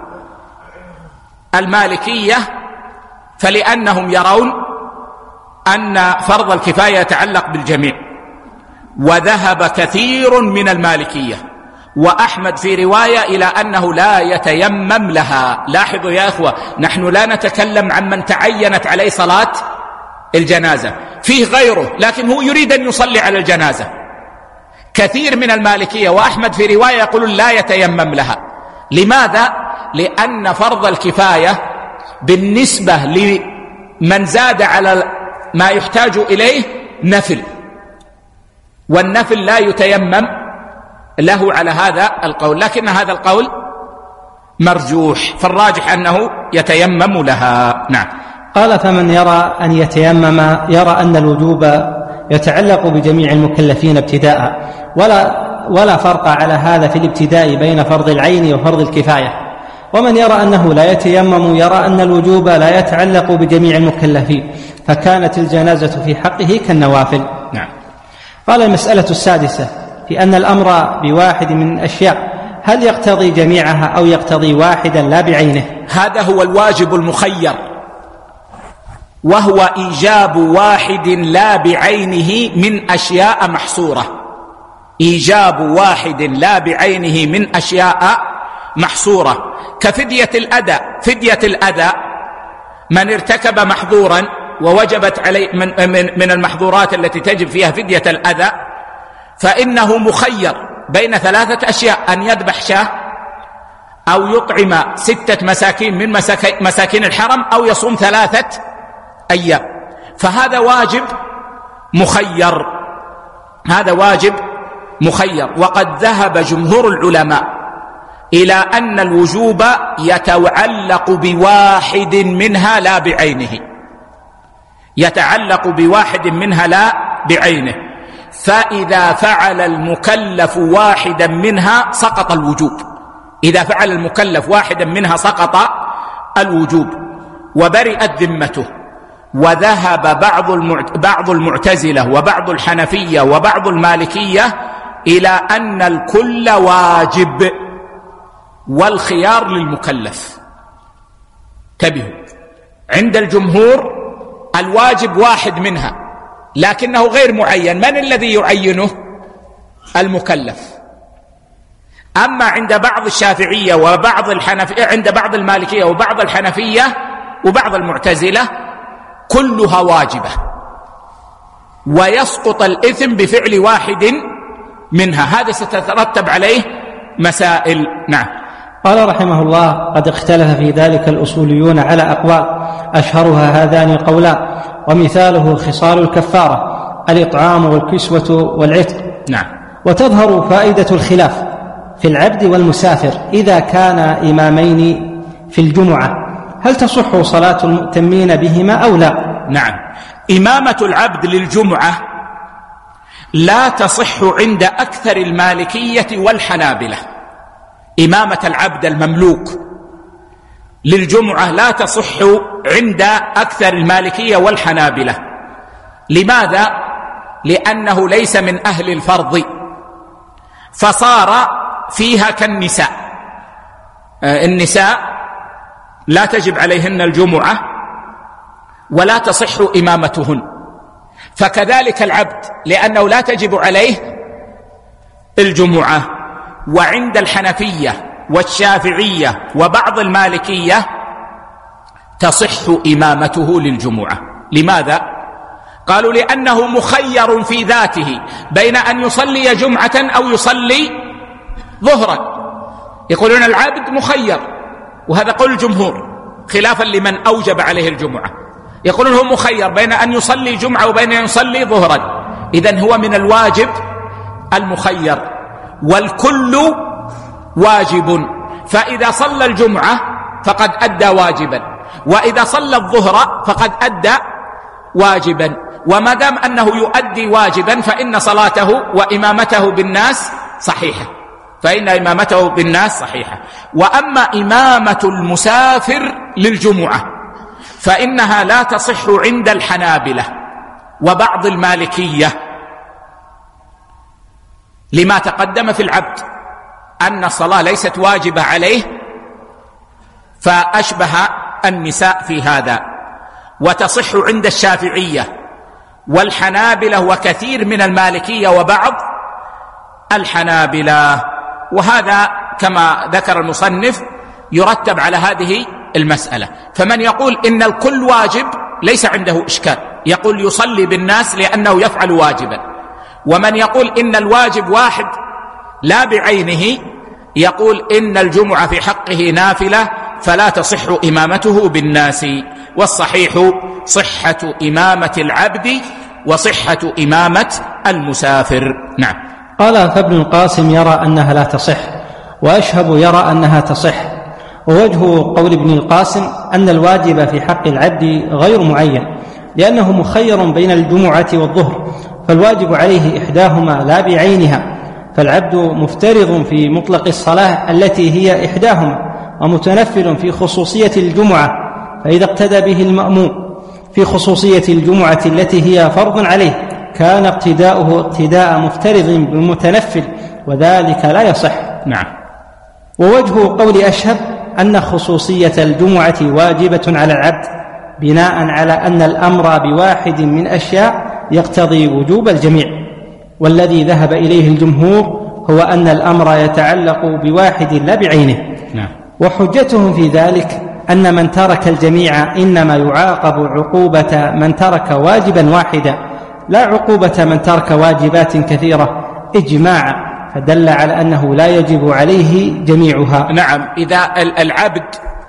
المالكية فلأنهم يرون أن فرض الكفاية يتعلق بالجميع، وذهب كثير من المالكية وأحمد في رواية إلى أنه لا يتيمم لها. لاحظوا يا أخوة، نحن لا نتكلم عن من تعينت عليه صلاة الجنازة، فيه غيره لكن هو يريد أن يصلي على الجنازة. كثير من المالكية وأحمد في رواية يقولون لا يتيمم لها. لماذا؟ لأن فرض الكفاية بالنسبة لمن زاد على ما يحتاج إليه نفل، والنفل لا يتيمم له على هذا القول، لكن هذا القول مرجوح، فالراجح أنه يتيمم لها. نعم. قال: فمن يرى أن يتيمم يرى أن الوجوب يتعلق بجميع المكلفين ابتداء، ولا ولا فرق على هذا في الابتداء بين فرض العين وفرض الكفاية. ومن يرى أنه لا يتيمم يرى أن الوجوب لا يتعلق بجميع المكلفين، فكانت الجنازة في حقه كالنوافل. نعم. قال: المسألة السادسة في أن الأمر بواحد من الأشياء هل يقتضي جميعها أو يقتضي واحدا لا بعينه؟ هذا هو الواجب المخير، وهو إيجاب واحد لا بعينه من أشياء محصورة. إيجاب واحد لا بعينه من أشياء محصورة كفدية الأذى. فدية الأذى من ارتكب محظورا ووجبت عليه من, من, من المحظورات التي تجب فيها فدية الأذى، فإنه مخير بين ثلاثة أشياء: أن يذبح شاة، أو يطعم ستة مساكين من مساكين الحرم، أو يصوم ثلاثة أيام. فهذا واجب مخير، هذا واجب مخير. وقد ذهب جمهور العلماء إلى أن الوجوب يتعلق بواحد منها لا بعينه، يتعلق بواحد منها لا بعينه، فإذا فعل المكلف واحدا منها سقط الوجوب. إذا فعل المكلف واحدا منها سقط الوجوب وبرئت ذمته. وذهب بعض بعض المعتزلة وبعض الحنفية وبعض المالكية إلى أن الكل واجب والخيار للمكلف. انتبهوا، عند الجمهور الواجب واحد منها لكنه غير معين. من الذي يعينه؟ المكلف. أما عند بعض الشافعية وبعض الحنفية، عند بعض المالكية وبعض الحنفية وبعض المعتزلة كلها واجبة، ويسقط الإثم بفعل واحد منها. هذا ستترتب عليه مسائل. نعم. قال رحمه الله: قد اختلف في ذلك الأصوليون على أقوال، أشهرها هذان القولان، ومثاله خصال الكفارة: الإطعام والكسوة والعتق. نعم. وتظهر فائدة الخلاف في العبد والمسافر إذا كان إمامين في الجمعة، هل تصح صلاة المؤتمين بهما أو لا؟ نعم. إمامة العبد للجمعة لا تصح عند أكثر المالكية والحنابلة. إمامة العبد المملوك للجمعة لا تصح عند أكثر المالكية والحنابلة. لماذا؟ لأنه ليس من أهل الفرض، فصار فيها كالنساء. النساء لا تجب عليهن الجمعة ولا تصح إمامتهن، فكذلك العبد لأنه لا تجب عليه الجمعة. وعند الحنفية والشافعية وبعض المالكية تصح إمامته للجمعة. لماذا؟ قالوا لأنه مخير في ذاته بين أن يصلي جمعة أو يصلي ظهرا. يقولون العبد مخير، وهذا قول الجمهور خلافا لمن أوجب عليه الجمعة. يقولون هو مخير بين أن يصلي جمعة وبين أن يصلي ظهرا، إذن هو من الواجب المخير، والكل واجب. فإذا صلى الجمعة فقد أدى واجبا، وإذا صلى الظهر فقد أدى واجبا. وما دام أنه يؤدي واجبا فإن صلاته وإمامته بالناس صحيحة، فإن إمامته بالناس صحيحة. وأما إمامة المسافر للجمعة فإنها لا تصح عند الحنابلة وبعض المالكية، لما تقدم في العبد أن الصلاة ليست واجبة عليه، فأشبه النساء في هذا. وتصح عند الشافعية والحنابلة وكثير من المالكية وبعض الحنابلة. وهذا كما ذكر المصنف يرتب على هذه المسألة. فمن يقول إن الكل واجب ليس عنده إشكال، يقول يصلي بالناس لأنه يفعل واجبا. ومن يقول إن الواجب واحد لا بعينه يقول إن الجمعة في حقه نافلة فلا تصح إمامته بالناس، والصحيح صحة إمامة العبد وصحة إمامة المسافر. نعم. قال فابن القاسم يرى أنها لا تصح، وأشهب يرى أنها تصح. ووجه قول ابن القاسم أن الواجب في حق العبد غير معين، لأنه مخير بين الجمعة والظهر، فالواجب عليه إحداهما لا بعينها، فالعبد مفترض في مطلق الصلاة التي هي إحداهما، ومتنفل في خصوصية الجمعة، فإذا اقتدى به المأموم في خصوصية الجمعة التي هي فرض عليه كان اقتداؤه اقتداء مفترض بالمتنفل، وذلك لا يصح. نعم. ووجه قول أشهب أن خصوصية الجمعة واجبة على العبد بناء على أن الأمر بواحد من أشياء يقتضي وجوب الجميع، والذي ذهب إليه الجمهور هو أن الأمر يتعلق بواحد لا بعينه. نعم. وحجتهم في ذلك أن من ترك الجميع إنما يعاقب عقوبة من ترك واجبا واحدا، لا عقوبة من ترك واجبات كثيرة إجماعا، فدل على أنه لا يجب عليه جميعها. نعم. إذا العبد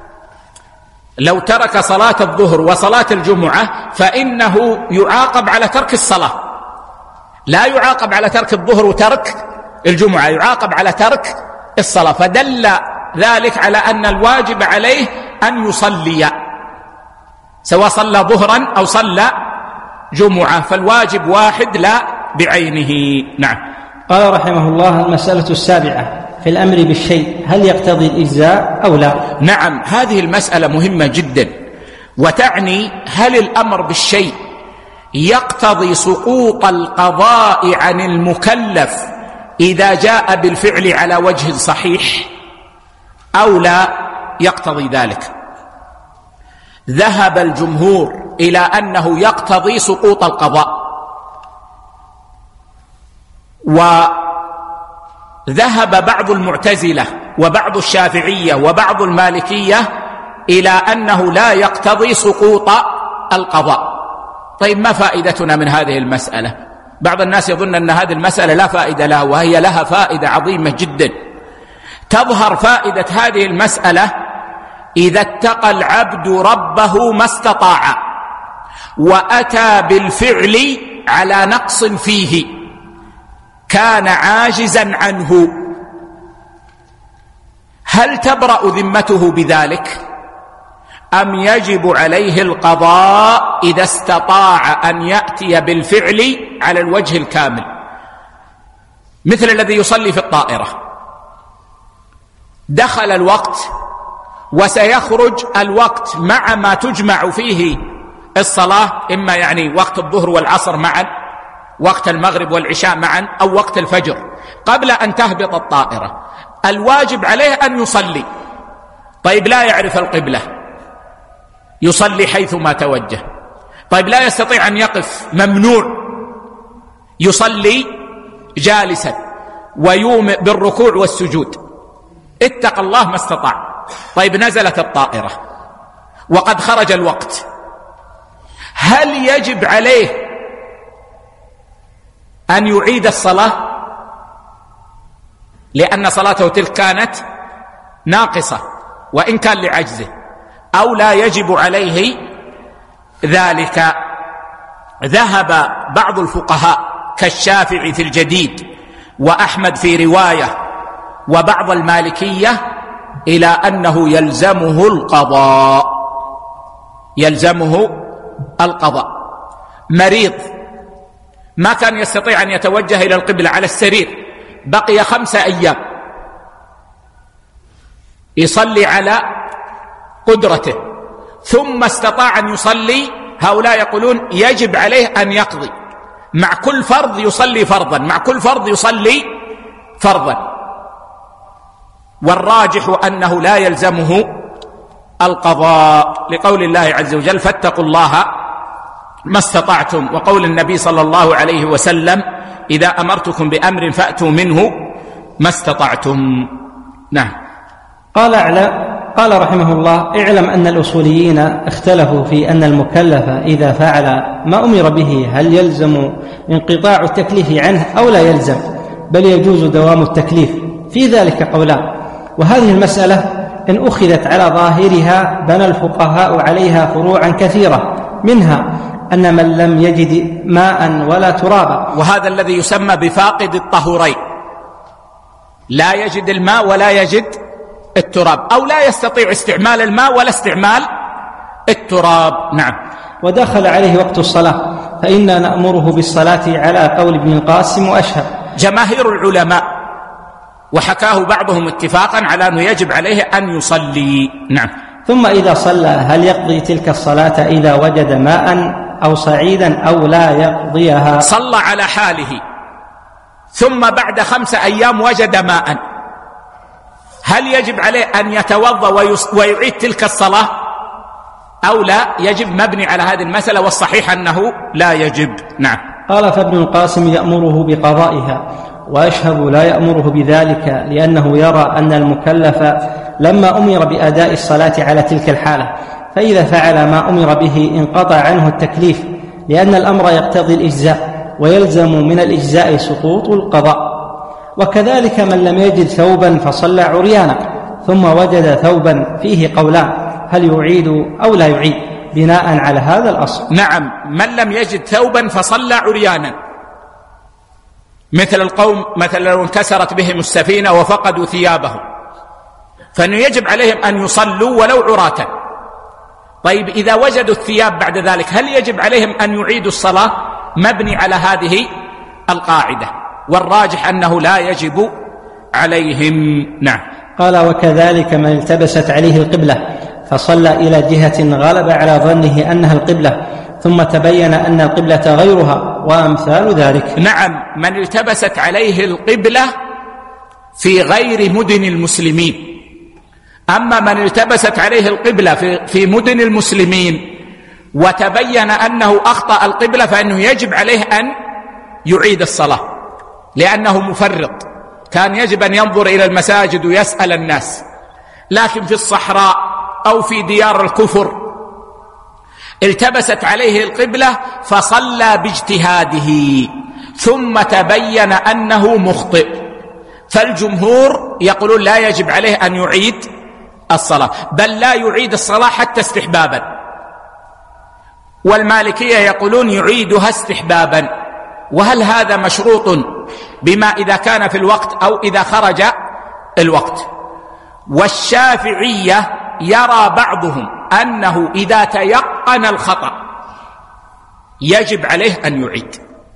لو ترك صلاة الظهر وصلاة الجمعة فإنه يعاقب على ترك الصلاة، لا يعاقب على ترك الظهر وترك الجمعة، يعاقب على ترك الصلاة، فدل ذلك على أن الواجب عليه أن يصلي سواء صلى ظهرا أو صلى جمعة، فالواجب واحد لا بعينه. نعم. قال رحمه الله: المسألة السابعة في الأمر بالشيء، هل يقتضي الإجزاء أو لا؟ نعم، هذه المسألة مهمة جدا، وتعني هل الأمر بالشيء يقتضي سقوط القضاء عن المكلف إذا جاء بالفعل على وجه صحيح أو لا يقتضي ذلك. ذهب الجمهور إلى أنه يقتضي سقوط القضاء، وذهب بعض المعتزلة وبعض الشافعية وبعض المالكية إلى أنه لا يقتضي سقوط القضاء. طيب، ما فائدتنا من هذه المسألة؟ بعض الناس يظن أن هذه المسألة لا فائدة لها، وهي لها فائدة عظيمة جدا. تظهر فائدة هذه المسألة إذا اتقى العبد ربه ما استطاع وأتى بالفعل على نقص فيه كان عاجزا عنه، هل تبرأ ذمته بذلك أم يجب عليه القضاء إذا استطاع أن يأتي بالفعل على الوجه الكامل؟ مثل الذي يصلي في الطائرة، دخل الوقت وسيخرج الوقت مع ما تجمع فيه الصلاة، إما يعني وقت الظهر والعصر معا، وقت المغرب والعشاء معا، أو وقت الفجر، قبل أن تهبط الطائرة. الواجب عليه أن يصلي. طيب، لا يعرف القبلة، يصلي حيثما توجه. طيب، لا يستطيع أن يقف، ممنوع، يصلي جالسا ويومئ بالركوع والسجود. اتق الله ما استطاع. طيب، نزلت الطائرة وقد خرج الوقت، هل يجب عليه أن يعيد الصلاة لأن صلاته تلك كانت ناقصة وإن كان لعجزه، أو لا يجب عليه ذلك؟ ذهب بعض الفقهاء كالشافعي في الجديد وأحمد في رواية وبعض المالكية إلى أنه يلزمه القضاء، يلزمه القضاء. مريض ما كان يستطيع أن يتوجه إلى القبلة على السرير، بقي خمسة أيام يصلي على قدرته، ثم استطاع أن يصلي، هؤلاء يقولون يجب عليه أن يقضي، مع كل فرض يصلي فرضا، مع كل فرض يصلي فرضا. والراجح أنه لا يلزمه القضاء، لقول الله عز وجل: فاتقوا الله ما استطعتم، وقول النبي صلى الله عليه وسلم: إذا أمرتكم بأمر فأتوا منه ما استطعتم. نعم. قال قال رحمه الله: اعلم أن الأصوليين اختلفوا في أن المكلف إذا فعل ما أمر به هل يلزم انقطاع التكليف عنه أو لا يلزم، بل يجوز دوام التكليف. في ذلك قولان: وهذه المسألة إن أخذت على ظاهرها بنى الفقهاء عليها فروعا كثيرة، منها أن من لم يجد ماء ولا ترابا، وهذا الذي يسمى بفاقد الطهورين، لا يجد الماء ولا يجد التراب، أو لا يستطيع استعمال الماء ولا استعمال التراب. نعم. ودخل عليه وقت الصلاة فإنا نأمره بالصلاة على قول ابن القاسم وأشهر. جماهير العلماء وحكاه بعضهم اتفاقا على أنه يجب عليه أن يصلي. نعم. ثم إذا صلى هل يقضي تلك الصلاة إذا وجد ماء أو صعيدا أو لا يقضيها؟ صلى على حاله ثم بعد خمس أيام وجد ماء، هل يجب عليه أن يتوضأ ويعيد تلك الصلاة أو لا؟ يجب، مبني على هذه المسألة، والصحيح أنه لا يجب. نعم. قال فابن القاسم يأمره بقضائها، وأشهب لا يأمره بذلك، لأنه يرى أن المكلف لما أمر بأداء الصلاة على تلك الحالة، فإذا فعل ما أمر به انقطع عنه التكليف، لأن الأمر يقتضي الإجزاء، ويلزم من الإجزاء سقوط القضاء. وكذلك من لم يجد ثوبا فصلى عريانا ثم وجد ثوبا فيه قولان هل يعيد أو لا يعيد بناء على هذا الأصل. نعم. من لم يجد ثوبا فصلى عريانا، مثل القوم مثلا لو انكسرت بهم السفينة وفقدوا ثيابهم، فإنه يجب عليهم أن يصلوا ولو عراة. طيب إذا وجدوا الثياب بعد ذلك هل يجب عليهم أن يعيدوا الصلاة؟ مبني على هذه القاعدة، والراجح أنه لا يجب عليهم. نعم. قال وكذلك من التبست عليه القبلة فصلى إلى جهة غلب على ظنه أنها القبلة ثم تبين أن القبلة غيرها وأمثال ذلك. نعم. من التبست عليه القبلة في غير مدن المسلمين. أما من التبست عليه القبلة في, في مدن المسلمين وتبين أنه أخطأ القبلة فإنه يجب عليه أن يعيد الصلاة، لأنه مفرط، كان يجب أن ينظر إلى المساجد ويسأل الناس. لكن في الصحراء أو في ديار الكفر التبست عليه القبلة فصلى باجتهاده ثم تبين أنه مخطئ، فالجمهور يقولون لا يجب عليه أن يعيد الصلاة، بل لا يعيد الصلاة حتى استحبابا، والمالكية يقولون يعيدها استحبابا. وهل هذا مشروط بما إذا كان في الوقت أو إذا خرج الوقت؟ والشافعية يرى بعضهم أنه إذا تيقن الخطأ يجب عليه أن يعيد.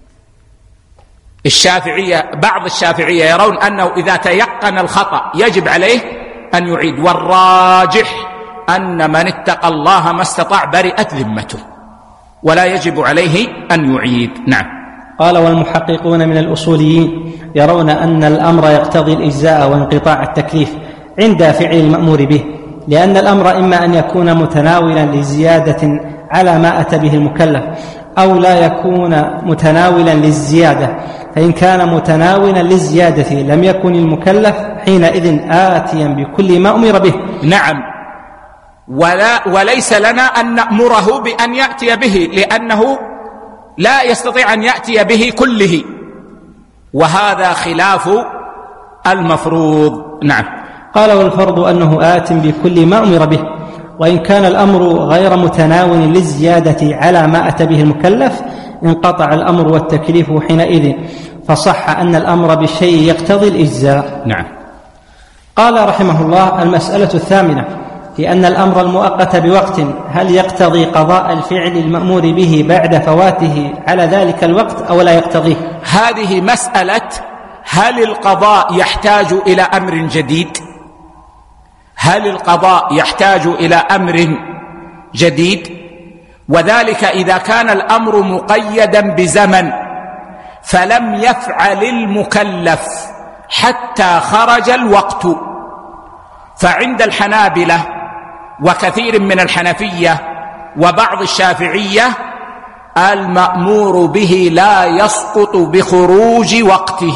الشافعية بعض الشافعية يرون أنه إذا تيقن الخطأ يجب عليه أن يعيد، والراجح أن من اتقى الله ما استطاع برئت ذمته ولا يجب عليه أن يعيد. نعم. قال والمحققون من الأصوليين يرون أن الأمر يقتضي الإجزاء وانقطاع التكليف عند فعل المأمور به، لأن الأمر إما أن يكون متناولا لزيادة على ما أتى به المكلف أو لا يكون متناولا للزيادة، فإن كان متناولا للزيادة لم يكن المكلف حينئذ آتيا بكل ما أمر به. نعم. ولا وليس لنا أن نأمره بأن يأتي به، لأنه لا يستطيع أن يأتي به كله، وهذا خلاف المفروض. نعم. قال والفرض أنه آت بكل ما أمر به، وإن كان الأمر غير متناول للزيادة على ما أتى به المكلف انقطع الأمر والتكليف حينئذ، فصح أن الأمر بالشيء يقتضي الإجزاء. نعم. قال رحمه الله المسألة الثامنة في أن الأمر المؤقت بوقت هل يقتضي قضاء الفعل المأمور به بعد فواته على ذلك الوقت أو لا يقتضيه؟ هذه مسألة هل القضاء يحتاج إلى أمر جديد؟ هل القضاء يحتاج إلى أمر جديد؟ وذلك إذا كان الأمر مقيدا بزمن فلم يفعل المكلف حتى خرج الوقت، فعند الحنابلة وكثير من الحنفية وبعض الشافعية المأمور به لا يسقط بخروج وقته،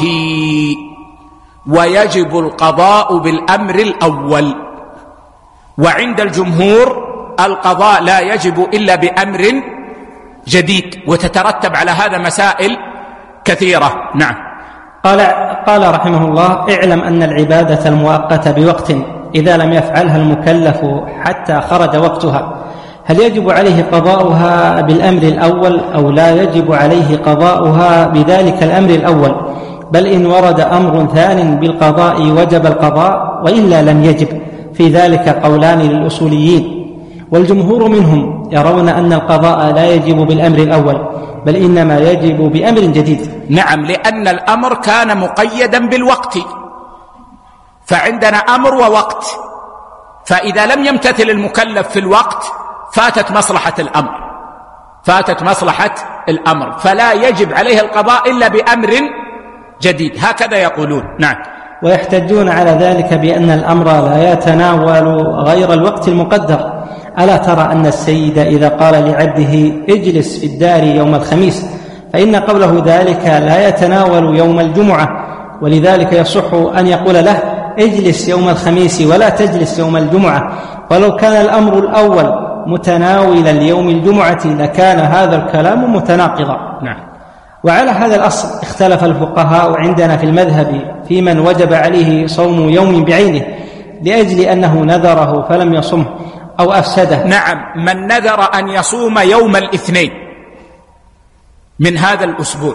ويجب القضاء بالأمر الأول. وعند الجمهور القضاء لا يجب إلا بأمر جديد، وتترتب على هذا مسائل كثيرة. نعم. قال, قال رحمه الله: اعلم أن العبادة المؤقتة بوقت إذا لم يفعلها المكلف حتى خرج وقتها، هل يجب عليه قضاؤها بالأمر الأول أو لا يجب عليه قضاؤها بذلك الأمر الأول؟ بل إن ورد أمر ثان بالقضاء وجب القضاء، وإلا لم يجب. في ذلك قولان للأصوليين، والجمهور منهم يرون أن القضاء لا يجب بالأمر الأول، بل إنما يجب بأمر جديد. نعم، لأن الأمر كان مقيدا بالوقت، فعندنا أمر ووقت، فإذا لم يمتثل المكلف في الوقت فاتت مصلحة الأمر فاتت مصلحة الأمر فلا يجب عليه القضاء إلا بأمر جديد، هكذا يقولون. نعم. ويحتجون على ذلك بأن الأمر لا يتناول غير الوقت المقدر. ألا ترى أن السيد إذا قال لعبده اجلس في الدار يوم الخميس فإن قوله ذلك لا يتناول يوم الجمعة، ولذلك يصح أن يقول له اجلس يوم الخميس ولا تجلس يوم الجمعة. ولو كان الأمر الأول متناولا ليوم الجمعة لكان هذا الكلام متناقضا. نعم. وعلى هذا الأصل اختلف الفقهاء عندنا في المذهب في من وجب عليه صوم يوم بعينه لأجل أنه نذره فلم يصمه أو أفسده. نعم، من نذر أن يصوم يوم الاثنين من هذا الأسبوع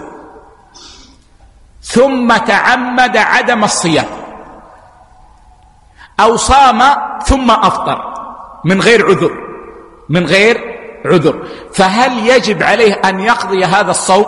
ثم تعمد عدم الصيام، أو صام ثم أفطر من غير عذر من غير عذر فهل يجب عليه أن يقضي هذا الصوم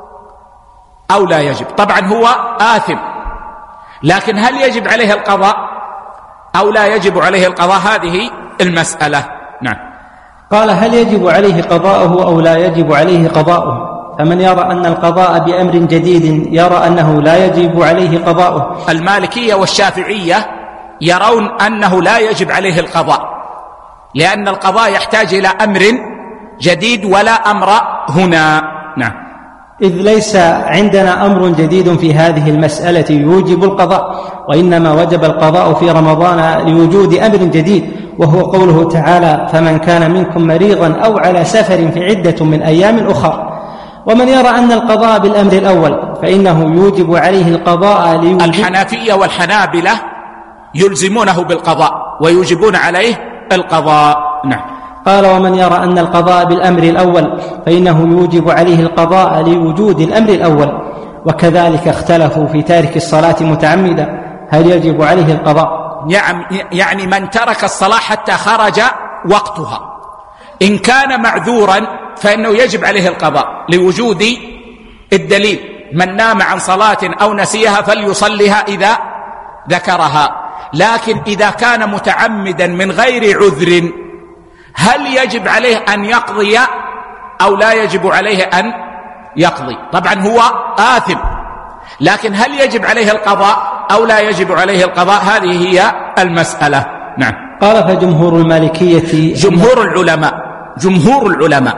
أو لا يجب؟ طبعا هو آثم، لكن هل يجب عليه القضاء أو لا يجب عليه القضاء؟ هذه المسألة. نعم. قال: هل يجب عليه قضاؤه أو لا يجب عليه قضاؤه؟ فمن يرى أن القضاء بأمر جديد يرى أنه لا يجب عليه قضاؤه. المالكية والشافعية يرون أنه لا يجب عليه القضاء، لأن القضاء يحتاج إلى أمر جديد ولا أمر هنا. نعم. إذ ليس عندنا أمر جديد في هذه المسألة يوجب القضاء، وإنما وجب القضاء في رمضان لوجود أمر جديد، وهو قوله تعالى: فمن كان منكم مريضا أو على سفر في عدة من أيام أخرى. ومن يرى أن القضاء بالأمر الأول فإنه يوجب عليه القضاء لوجود. الحنفية والحنابلة يلزمونه بالقضاء ويوجبون عليه القضاء. نعم. قال: ومن يرى أن القضاء بالأمر الأول فإنه يوجب عليه القضاء لوجود الأمر الأول. وكذلك اختلفوا في تارك الصلاة متعمدا، هل يجب عليه القضاء؟ يعني من ترك الصلاة حتى خرج وقتها إن كان معذورا فإنه يجب عليه القضاء لوجود الدليل: من نام عن صلاة أو نسيها فليصلها إذا ذكرها. لكن إذا كان متعمدا من غير عذر هل يجب عليه أن يقضي أو لا يجب عليه أن يقضي؟ طبعا هو آثم، لكن هل يجب عليه القضاء أو لا يجب عليه القضاء؟ هذه هي المسألة. نعم. قال: فجمهور المالكية جمهور العلماء جمهور العلماء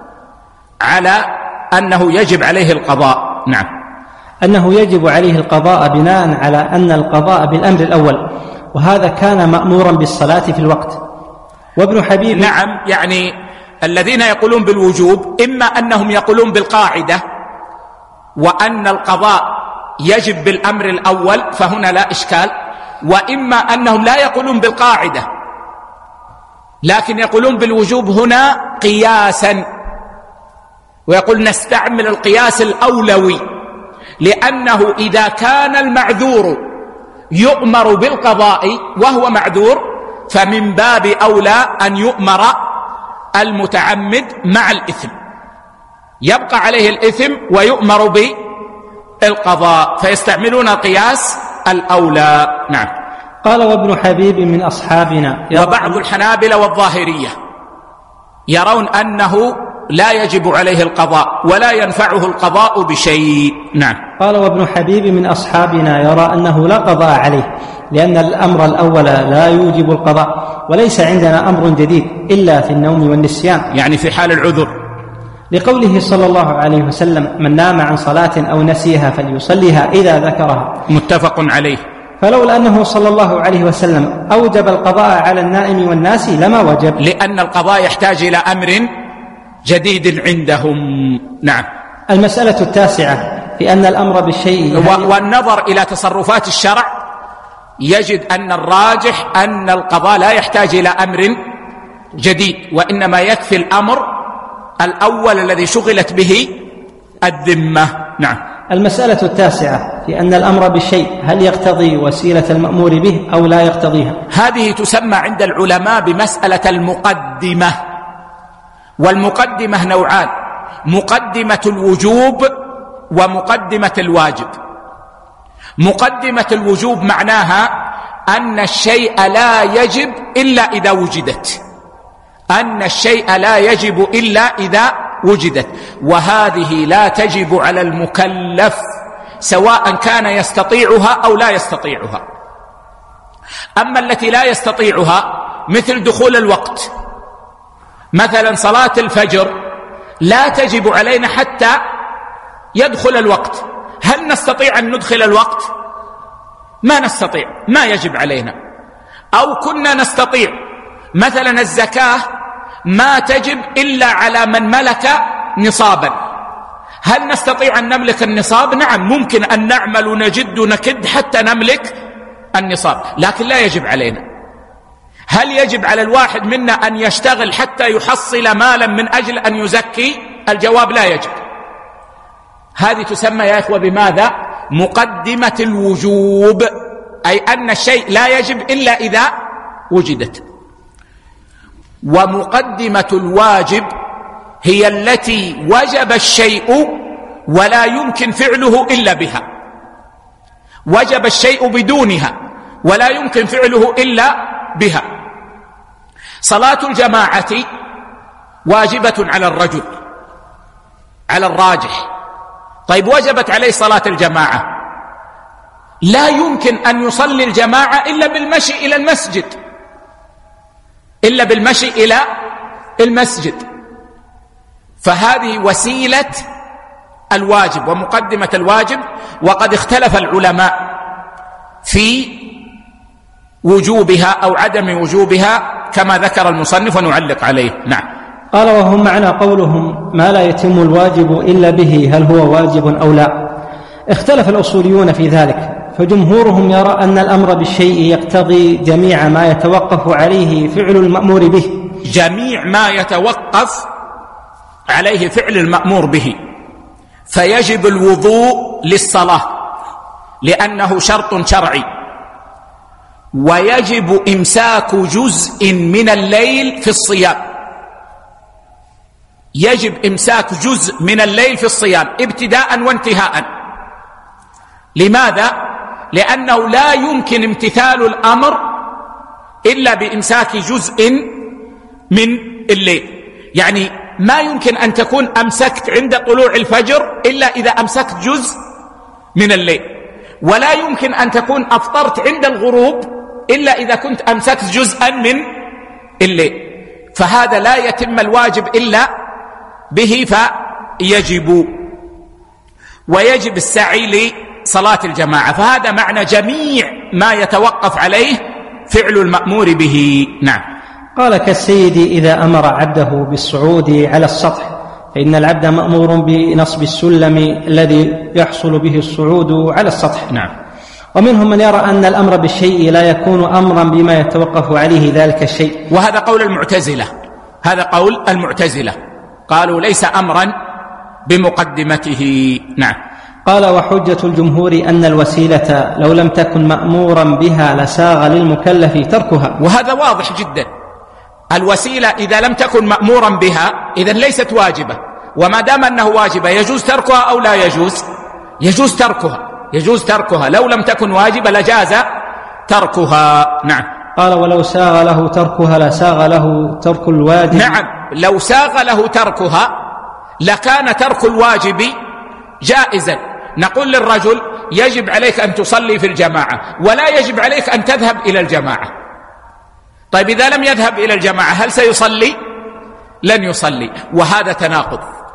على أنه يجب عليه القضاء. نعم. أنه يجب عليه القضاء بناء على أن القضاء بالأمر الأول، وهذا كان مأمورا بالصلاة في الوقت. وابن حبيب نعم، يعني الذين يقولون بالوجوب إما أنهم يقولون بالقاعدة وأن القضاء يجب بالأمر الأول فهنا لا إشكال، وإما أنهم لا يقولون بالقاعدة لكن يقولون بالوجوب هنا قياسا، ويقول نستعمل القياس الأولوي، لأنه إذا كان المعذور يؤمر بالقضاء وهو معذور فمن باب أولى أن يؤمر المتعمد مع الإثم، يبقى عليه الإثم ويؤمر بالقضاء، فيستعملون القياس الأولى. نعم. قال: وابن حبيب من أصحابنا. وبعض الحنابلة والظاهرية يرون أنه لا يجب عليه القضاء ولا ينفعه القضاء بشيء. نعم. قال: وابن حبيب من أصحابنا يرى أنه لا قضاء عليه، لأن الأمر الأول لا يوجب القضاء، وليس عندنا أمر جديد إلا في النوم والنسيان، يعني في حال العذر، لقوله صلى الله عليه وسلم: من نام عن صلاة أو نسيها فليصليها إذا ذكرها، متفق عليه. فلولا أنه صلى الله عليه وسلم أوجب القضاء على النائم والناس لما وجب، لأن القضاء يحتاج إلى أمر جديد عندهم. نعم. المسألة التاسعة: في أن الأمر بالشيء والنظر إلى تصرفات الشرع يجد أن الراجح أن القضاء لا يحتاج إلى أمر جديد، وإنما يكفي الأمر الأول الذي شغلت به الذمة. نعم. المسألة التاسعة في أن الأمر بالشيء هل يقتضي وسيلة المأمور به أو لا يقتضيها؟ هذه تسمى عند العلماء بمسألة المقدمة، والمقدمة نوعان: مقدمة الوجوب ومقدمة الواجب. مقدمة الوجوب معناها أن الشيء لا يجب إلا إذا وجدت، أن الشيء لا يجب إلا إذا وجدت، وهذه لا تجب على المكلف سواء كان يستطيعها أو لا يستطيعها. أما التي لا يستطيعها مثل دخول الوقت، مثلا صلاة الفجر لا تجب علينا حتى يدخل الوقت. هل نستطيع أن ندخل الوقت؟ ما نستطيع، ما يجب علينا. أو كنا نستطيع، مثلا الزكاة ما تجب إلا على من ملك نصابا. هل نستطيع أن نملك النصاب؟ نعم، ممكن أن نعمل ونجد ونكد حتى نملك النصاب، لكن لا يجب علينا. هل يجب على الواحد منا أن يشتغل حتى يحصل مالا من أجل أن يزكي؟ الجواب لا يجب. هذه تسمى يا إخوة بماذا؟ مقدمة الوجوب، أي أن الشيء لا يجب إلا إذا وجدت. ومقدمة الواجب هي التي وجب الشيء ولا يمكن فعله إلا بها، وجب الشيء بدونها ولا يمكن فعله إلا بها. صلاة الجماعة واجبة على الرجل على الراجح. طيب وجبت عليه صلاة الجماعة، لا يمكن أن يصلي الجماعة إلا بالمشي إلى المسجد، إلا بالمشي إلى المسجد. فهذه وسيلة الواجب ومقدمة الواجب. وقد اختلف العلماء في وجوبها أو عدم وجوبها كما ذكر المصنف ونعلق عليه. نعم. قال: وهم معنى قولهم ما لا يتم الواجب إلا به هل هو واجب أو لا؟ اختلف الأصوليون في ذلك، فجمهورهم يرى أن الأمر بالشيء يقتضي جميع ما يتوقف عليه فعل المأمور به. جميع ما يتوقف عليه فعل المأمور به، فيجب الوضوء للصلاة لأنه شرط شرعي، ويجب إمساك جزء من الليل في الصيام، يجب إمساك جزء من الليل في الصيام ابتداء وانتهاء. لماذا؟ لأنه لا يمكن امتثال الأمر إلا بإمساك جزء من الليل. يعني ما يمكن أن تكون أمسكت عند طلوع الفجر إلا إذا أمسكت جزء من الليل، ولا يمكن أن تكون أفطرت عند الغروب إلا إذا كنت أمسكت جزءا من الليل. فهذا لا يتم الواجب إلا به، فيجب ويجب السعي لصلاة الجماعة. فهذا معنى جميع ما يتوقف عليه فعل المأمور به. نعم. قال: كالسيد إذا أمر عبده بالصعود على السطح، فإن العبد مأمور بنصب السلم الذي يحصل به الصعود على السطح. نعم. ومنهم من يرى أن الأمر بالشيء لا يكون أمرا بما يتوقف عليه ذلك الشيء، وهذا قول المعتزلة. هذا قول المعتزلة، قالوا ليس أمرا بمقدمته. نعم. قال: وحجة الجمهور أن الوسيلة لو لم تكن مأمورا بها لساغ للمكلف تركها. وهذا واضح جدا. الوسيلة إذا لم تكن مأمورا بها إذن ليست واجبة، وما دام أنه واجبة يجوز تركها أو لا يجوز؟ يجوز تركها، يجوز تركها. لو لم تكن واجبة لجاز تركها. نعم. قال: ولو ساغ له تركها لساغ له ترك الواجب. نعم، لو ساغ له تركها لكان ترك الواجب جائزا. نقول للرجل يجب عليك أن تصلي في الجماعة ولا يجب عليك أن تذهب إلى الجماعة. طيب إذا لم يذهب إلى الجماعة هل سيصلي؟ لن يصلي. وهذا تناقض،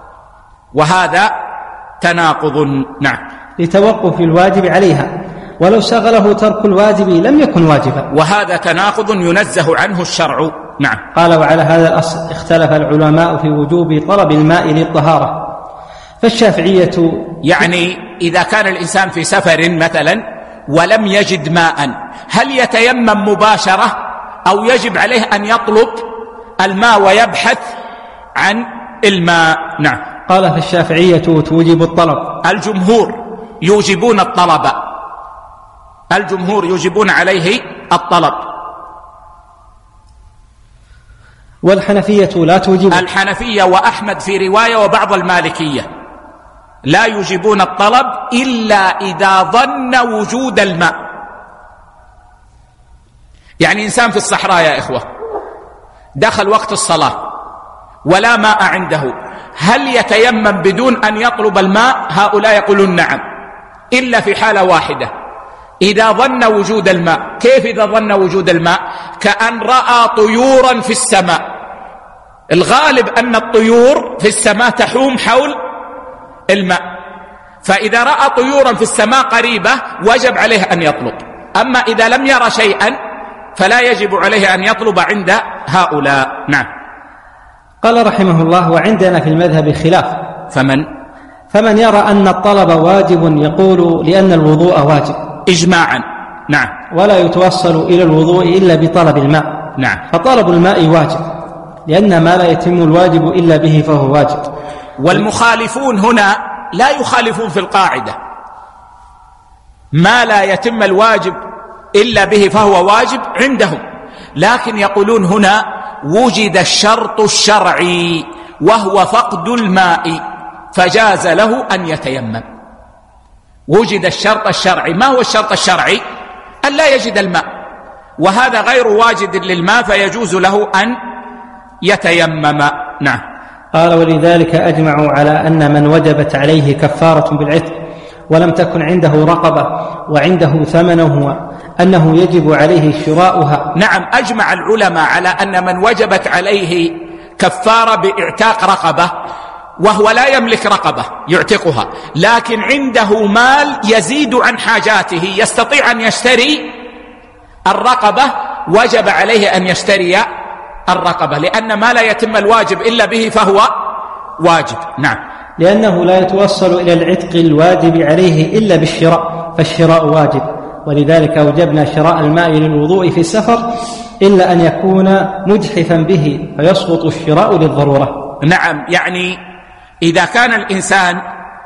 وهذا تناقض. نعم. لتوقف الواجب عليها، ولو شغله ترك الواجب لم يكن واجبا، وهذا تناقض ينزه عنه الشرع. نعم. قال: وعلى هذا الأصل اختلف العلماء في وجوب طلب الماء للطهارة، فالشافعية يعني إذا كان الإنسان في سفر مثلا ولم يجد ماء، هل يتيمم مباشرة أو يجب عليه أن يطلب الماء ويبحث عن الماء؟ نعم. قال في الشافعية توجب الطلب. الجمهور يوجبون الطلب، الجمهور يوجبون عليه الطلب. والحنفية لا توجب. الحنفية وأحمد في رواية وبعض المالكية لا يوجبون الطلب إلا إذا ظن وجود الماء. يعني إنسان في الصحراء يا إخوة دخل وقت الصلاة ولا ماء عنده، هل يتيمم بدون أن يطلب الماء؟ هؤلاء يقولون نعم، إلا في حالة واحدة، إذا ظن وجود الماء. كيف إذا ظن وجود الماء؟ كأن رأى طيورا في السماء، الغالب أن الطيور في السماء تحوم حول الماء، فإذا رأى طيورا في السماء قريبة وجب عليه أن يطلب. أما إذا لم يرى شيئا فلا يجب عليه أن يطلب عند هؤلاء. نعم. قال رحمه الله: وعندنا في المذهب خلاف. فمن فمن يرى أن الطلب واجب يقول لأن الوضوء واجب إجماعا. نعم. ولا يتوصل إلى الوضوء إلا بطلب الماء. نعم. فطلب الماء واجب، لأن ما لا يتم الواجب إلا به فهو واجب. والمخالفون هنا لا يخالفون في القاعدة، ما لا يتم الواجب إلا به فهو واجب عندهم، لكن يقولون هنا وجد الشرط الشرعي وهو فقد الماء فجاز له أن يتيمم. وجد الشرط الشرعي. ما هو الشرط الشرعي؟ أن لا يجد الماء، وهذا غير واجد للماء فيجوز له أن يتيمم. نعم. قال: ولذلك أجمعوا على أن من وجبت عليه كفارة بالعتق ولم تكن عنده رقبة وعنده ثمنه أنه يجب عليه شراؤها. نعم، أجمع العلماء على أن من وجبت عليه كفارة باعتاق رقبة وهو لا يملك رقبة يعتقها، لكن عنده مال يزيد عن حاجاته يستطيع أن يشتري الرقبة، وجب عليه أن يشتري الرقبة، لأن ما لا يتم الواجب إلا به فهو واجب. نعم. لأنه لا يتوصل إلى العتق الواجب عليه إلا بالشراء، فالشراء واجب، ولذلك أوجبنا شراء الماء للوضوء في السفر إلا أن يكون مجحفا به فيسقط الشراء للضرورة. نعم، يعني إذا كان الإنسان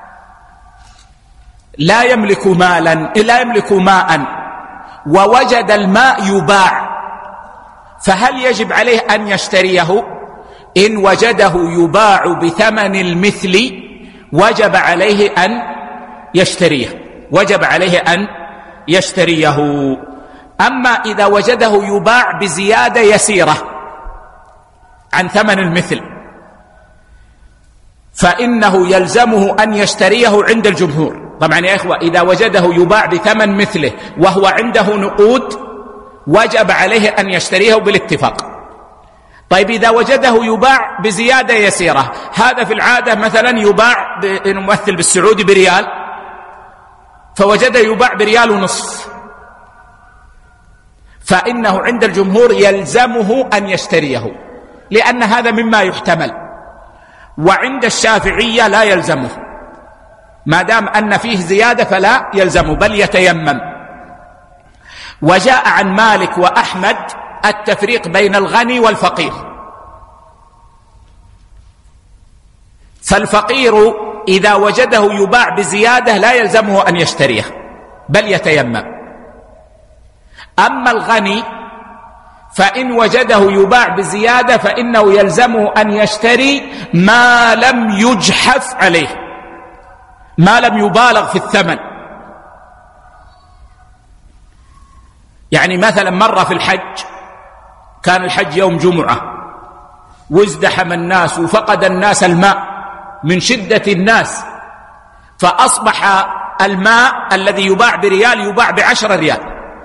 لا يملك مالا لا يملك ماء ووجد الماء يباع، فهل يجب عليه أن يشتريه؟ إن وجده يباع بثمن المثل وجب عليه أن يشتريه، وجب عليه أن يشتريه. أما إذا وجده يباع بزيادة يسيرة عن ثمن المثل فإنه يلزمه أن يشتريه عند الجمهور. طبعا يا إخوة، إذا وجده يباع بثمن مثله وهو عنده نقود وجب عليه أن يشتريه بالاتفاق. طيب إذا وجده يباع بزيادة يسيرة، هذا في العادة مثلا يباع نمثل بالسعودي بريال، فوجد يباع بريال ونصف، فإنه عند الجمهور يلزمه أن يشتريه، لأن هذا مما يحتمل. وعند الشافعية لا يلزمه، ما دام أن فيه زيادة فلا يلزمه بل يتيمم. وجاء عن مالك وأحمد التفريق بين الغني والفقير، فالفقير إذا وجده يباع بزيادة لا يلزمه أن يشتريه بل يتيمم. أما الغني فإن وجده يباع بزيادة فإنه يلزمه أن يشتري ما لم يجحف عليه، ما لم يبالغ في الثمن. يعني مثلا مرة في الحج، كان الحج يوم جمعة وازدحم الناس وفقد الناس الماء من شدة الناس، فأصبح الماء الذي يباع بريال يباع بعشر ريال.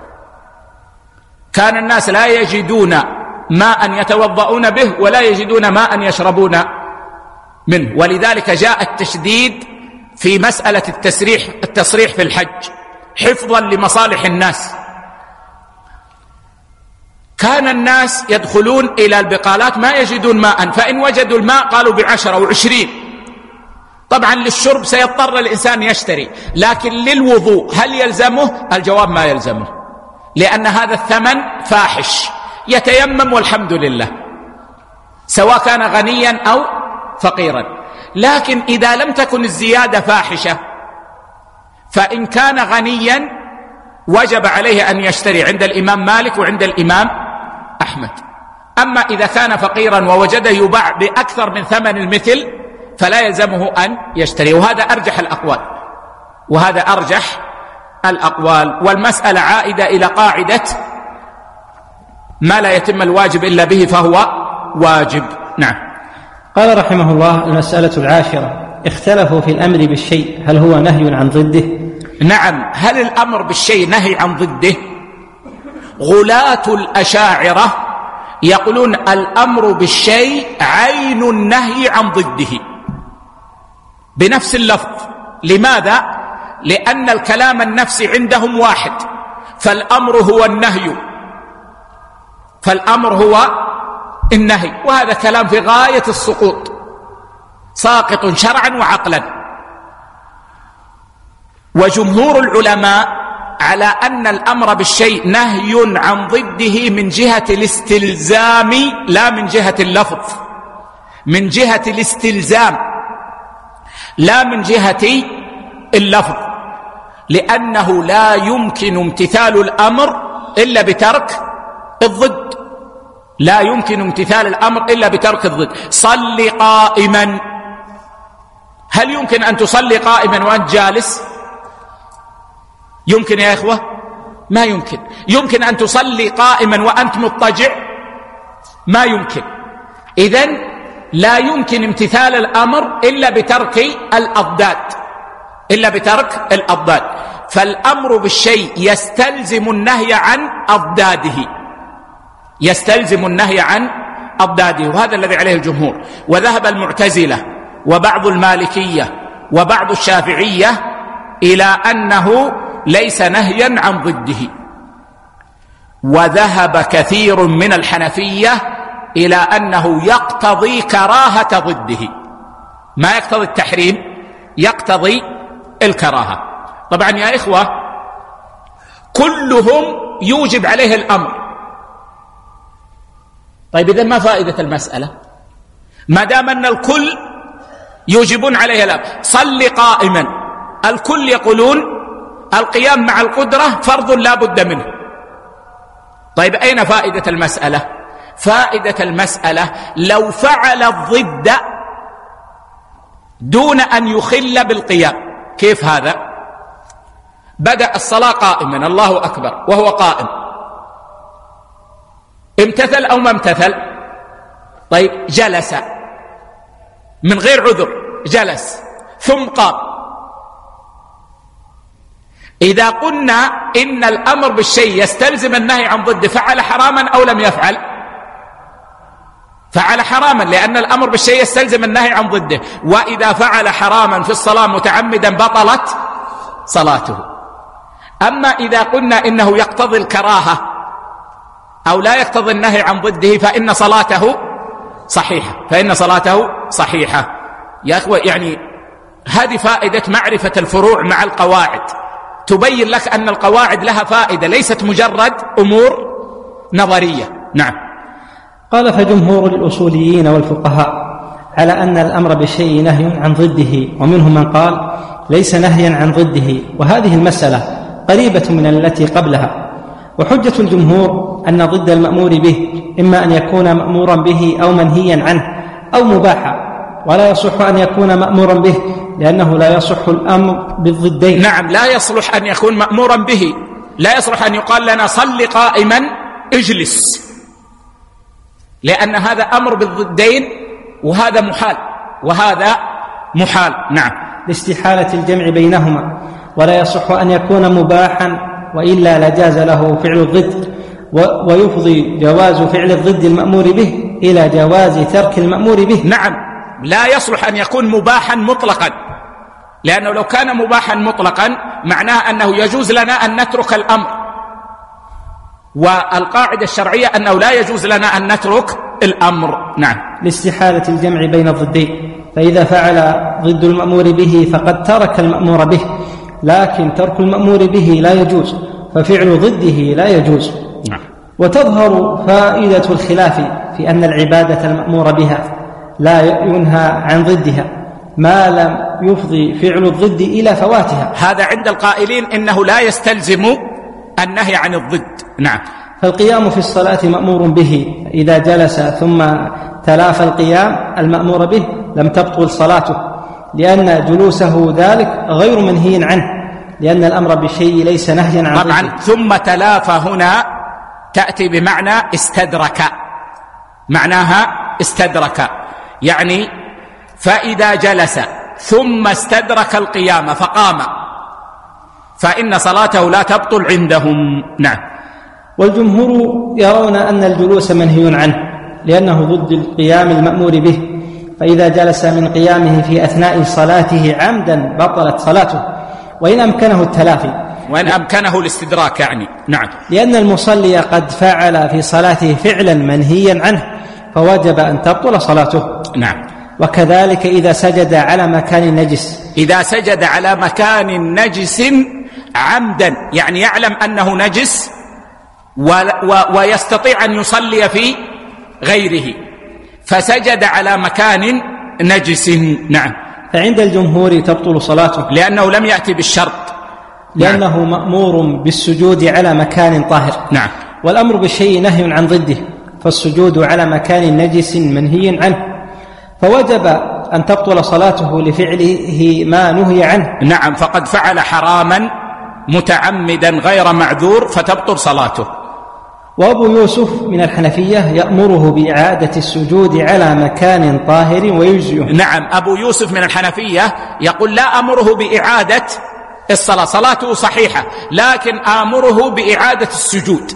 كان الناس لا يجدون ماء يتوضؤون به ولا يجدون ماء يشربون منه، ولذلك جاء التشديد في مسألة التسريح التصريح في الحج حفظا لمصالح الناس. كان الناس يدخلون إلى البقالات ما يجدون ماء، فإن وجدوا الماء قالوا بعشرة وعشرين، طبعا للشرب سيضطر الإنسان يشتري، لكن للوضوء هل يلزمه؟ الجواب ما يلزمه، لأن هذا الثمن فاحش، يتيمم والحمد لله، سواء كان غنيا أو فقيرا. لكن إذا لم تكن الزيادة فاحشة، فإن كان غنيا وجب عليه أن يشتري عند الإمام مالك وعند الإمام أحمد. أما إذا كان فقيرا ووجده يباع بأكثر من ثمن المثل فلا يلزمه أن يشتري، وهذا أرجح الأقوال، وهذا أرجح الأقوال. والمسألة عائدة إلى قاعدة ما لا يتم الواجب إلا به فهو واجب. نعم. قال رحمه الله: المسألة العاشرة: اختلفوا في الأمر بالشيء، هل هو نهي عن ضده؟ نعم. هل الأمر بالشيء نهي عن ضده؟ غلاة الأشاعرة يقولون الأمر بالشيء عين النهي عن ضده بنفس اللفظ. لماذا؟ لأن الكلام النفسي عندهم واحد، فالأمر هو النهي، فالأمر هو النهي، وهذا كلام في غاية السقوط، ساقط شرعا وعقلا. وجمهور العلماء على أن الأمر بالشيء نهي عن ضده من جهة الاستلزام لا من جهة اللفظ، من جهة الاستلزام لا من جهة اللفظ، لأنه لا يمكن امتثال الأمر إلا بترك الضد، لا يمكن امتثال الأمر إلا بترك الضد. صل قائما، هل يمكن أن تصلي قائما وأنت جالس؟ يمكن يا إخوة؟ ما يمكن. يمكن أن تصلي قائما وأنت مضطجع؟ ما يمكن. إذن لا يمكن امتثال الأمر إلا بترك الأضداد، إلا بترك الأضداد. فالأمر بالشيء يستلزم النهي عن أضداده، يستلزم النهي عن أضداده، وهذا الذي عليه الجمهور. وذهب المعتزلة وبعض المالكية وبعض الشافعية إلى أنه ليس نهيا عن ضده، وذهب كثير من الحنفية إلى أنه يقتضي كراهة ضده، ما يقتضي التحريم، يقتضي الكراهة. طبعا يا إخوة كلهم يوجب عليه الأمر. طيب إذن ما فائدة المسألة ما دام أن الكل يوجبون عليه الأمر؟ صل قائما، الكل يقولون القيام مع القدرة فرض لا بد منه. طيب أين فائدة المسألة؟ فائدة المسألة لو فعل الضد دون أن يخل بالقيام. كيف هذا؟ بدأ الصلاة قائما، الله أكبر، وهو قائم، امتثل أو ما امتثل؟ طيب جلس من غير عذر، جلس ثم قام. إذا قلنا إن الأمر بالشيء يستلزم النهي عن ضده، فعل حراما أو لم يفعل؟ فعل حراما، لأن الأمر بالشيء يستلزم النهي عن ضده. وإذا فعل حراما في الصلاة متعمدا بطلت صلاته. أما إذا قلنا إنه يقتضي الكراهة أو لا يقتضي النهي عن ضده فإن صلاته صحيحة، فإن صلاته صحيحة. يا أخوة يعني هذه فائدة معرفة الفروع مع القواعد، تبين لك أن القواعد لها فائدة، ليست مجرد أمور نظرية. نعم. قال: فجمهور الأصوليين والفقهاء على أن الأمر بالشيء نهي عن ضده، ومنهم من قال ليس نهيا عن ضده، وهذه المسألة قريبة من التي قبلها. وحجة الجمهور أن ضد المأمور به إما أن يكون مأمورا به أو منهيا عنه أو مباحا، ولا يصح أن يكون مأمورا به لأنه لا يصح الأمر بالضدين. نعم، لا يصلح أن يكون مأمورا به، لا يصلح أن يقال لنا صل قائما اجلس، لأن هذا أمر بالضدين، وهذا محال وهذا محال. نعم. لاستحالة الجمع بينهما، ولا يصح أن يكون مباحا وإلا لجاز له فعل الضد، ويفضي جواز فعل الضد المأمور به إلى جواز ترك المأمور به. نعم، لا يصلح أن يكون مباحا مطلقا، لأنه لو كان مباحا مطلقا معناه أنه يجوز لنا أن نترك الأمر، والقاعدة الشرعية أنه لا يجوز لنا أن نترك الأمر. نعم. لاستحالة الجمع بين الضدين، فإذا فعل ضد المأمور به فقد ترك المأمور به، لكن ترك المأمور به لا يجوز، ففعل ضده لا يجوز. وتظهر فائدة الخلاف في أن العبادة المأمور بها لا ينهى عن ضدها ما لم يفضي فعل الضد إلى فواتها. هذا عند القائلين إنه لا يستلزم النهي عن الضد. نعم. فالقيام في الصلاة مأمور به، إذا جلس ثم تلافى القيام المأمور به لم تبطل صلاته، لأن جلوسه ذلك غير منهي عنه، لأن الأمر بالشيء ليس نهيا عن طبعا ضده. ثم تلافى هنا تأتي بمعنى استدرك، معناها استدرك، يعني فإذا جلس ثم استدرك القيام فقام فإن صلاته لا تبطل عندهم. نعم. والجمهور يرون أن الجلوس منهي عنه لأنه ضد القيام المأمور به، فإذا جلس من قيامه في أثناء صلاته عمدا بطلت صلاته وإن أمكنه التلافي، وإن أمكنه الاستدراك يعني. نعم. لأن المصلي قد فعل في صلاته فعلا منهيا عنه فوجب أن تبطل صلاته. نعم. وكذلك إذا سجد على مكان نجس، إذا سجد على مكان نجس عمدا، يعني يعلم أنه نجس و و ويستطيع أن يصلي في غيره فسجد على مكان نجس. نعم. فعند الجمهور تبطل صلاته لأنه لم يأتي بالشرط، لأنه نعم. مأمور بالسجود على مكان طاهر. نعم. والأمر بالشيء نهي عن ضده، فالسجود على مكان نجس منهي عنه، فوجب أن تبطل صلاته لفعله ما نهي عنه. نعم. فقد فعل حراما متعمدا غير معذور فتبطل صلاته. وأبو يوسف من الحنفية يأمره بإعادة السجود على مكان طاهر ويجزئه. نعم. أبو يوسف من الحنفية يقول لا أمره بإعادة الصلاة، صلاته صحيحة، لكن آمره بإعادة السجود،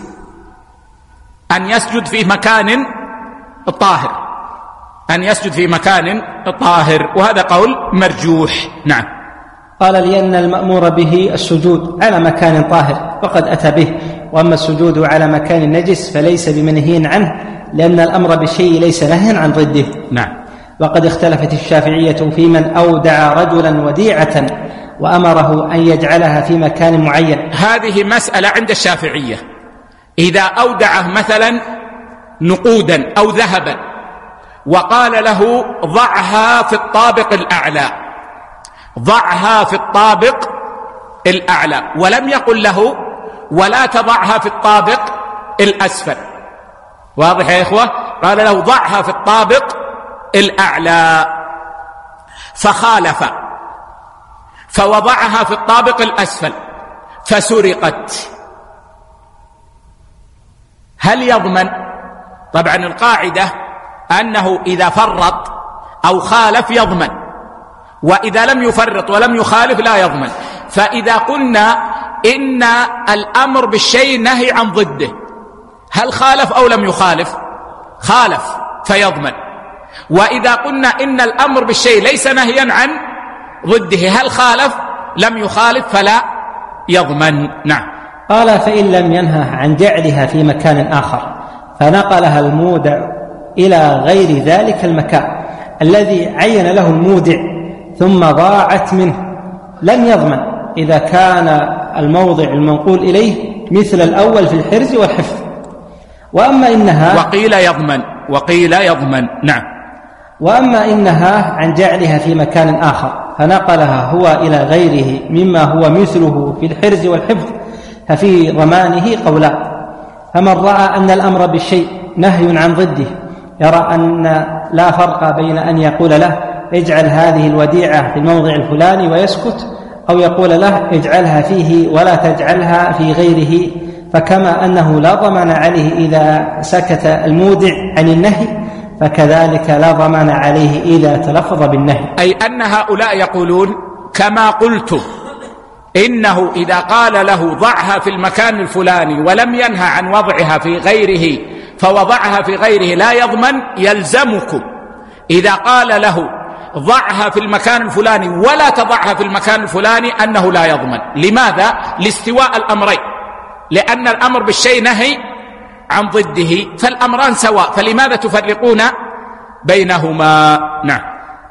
أن يسجد في مكان طاهر، أن يسجد في مكان طاهر، وهذا قول مرجوح. نعم. قال لأن المأمور به السجود على مكان طاهر فقد أتى به، وأما السجود على مكان نجس فليس بمنهي عنه، لأن الأمر بالشيء ليس نهيا عن ضده. نعم. وقد اختلفت الشافعية في من أودع رجلا وديعة وأمره أن يجعلها في مكان معين. هذه مسألة عند الشافعية، إذا أودعه مثلا نقودا أو ذهبا وقال له ضعها في الطابق الأعلى، ضعها في الطابق الأعلى، ولم يقل له ولا تضعها في الطابق الأسفل، واضح يا إخوة؟ قال له ضعها في الطابق الأعلى، فخالف فوضعها في الطابق الأسفل فسرقت، هل يضمن؟ طبعا القاعدة أنه إذا فرط أو خالف يضمن، وإذا لم يفرط ولم يخالف لا يضمن. فإذا قلنا إن الأمر بالشيء نهي عن ضده، هل خالف أو لم يخالف؟ خالف فيضمن. وإذا قلنا إن الأمر بالشيء ليس نهيا عن ضده، هل خالف؟ لم يخالف فلا يضمن. نعم. قال فإن لم ينهى عن جعلها في مكان آخر فنقلها المودع إلى غير ذلك المكان الذي عين له المودع ثم ضاعت منه، لم يضمن إذا كان الموضع المنقول إليه مثل الأول في الحرز والحفظ. وأما إنها وقيل يضمن وقيل يضمن. نعم. وأما إنها عن جعلها في مكان آخر فنقلها هو إلى غيره مما هو مثله في الحرز والحفظ ففي ضمانه قولان. فمن رأى أن الأمر بالشيء نهي عن ضده يرى أن لا فرق بين أن يقول له اجعل هذه الوديعة في الموضع الفلاني ويسكت، أو يقول له اجعلها فيه ولا تجعلها في غيره، فكما أنه لا ضمان عليه إذا سكت المودع عن النهي فكذلك لا ضمان عليه إذا تلفظ بالنهي. أي أن هؤلاء يقولون كما قلت إنه إذا قال له ضعها في المكان الفلاني ولم ينهى عن وضعها في غيره فوضعها في غيره لا يضمن، يلزمكم إذا قال له ضعها في المكان الفلاني ولا تضعها في المكان الفلاني أنه لا يضمن. لماذا؟ لاستواء الأمرين، لأن الأمر بالشيء نهي عن ضده، فالأمران سواء، فلماذا تفرقون بينهما؟ نعم.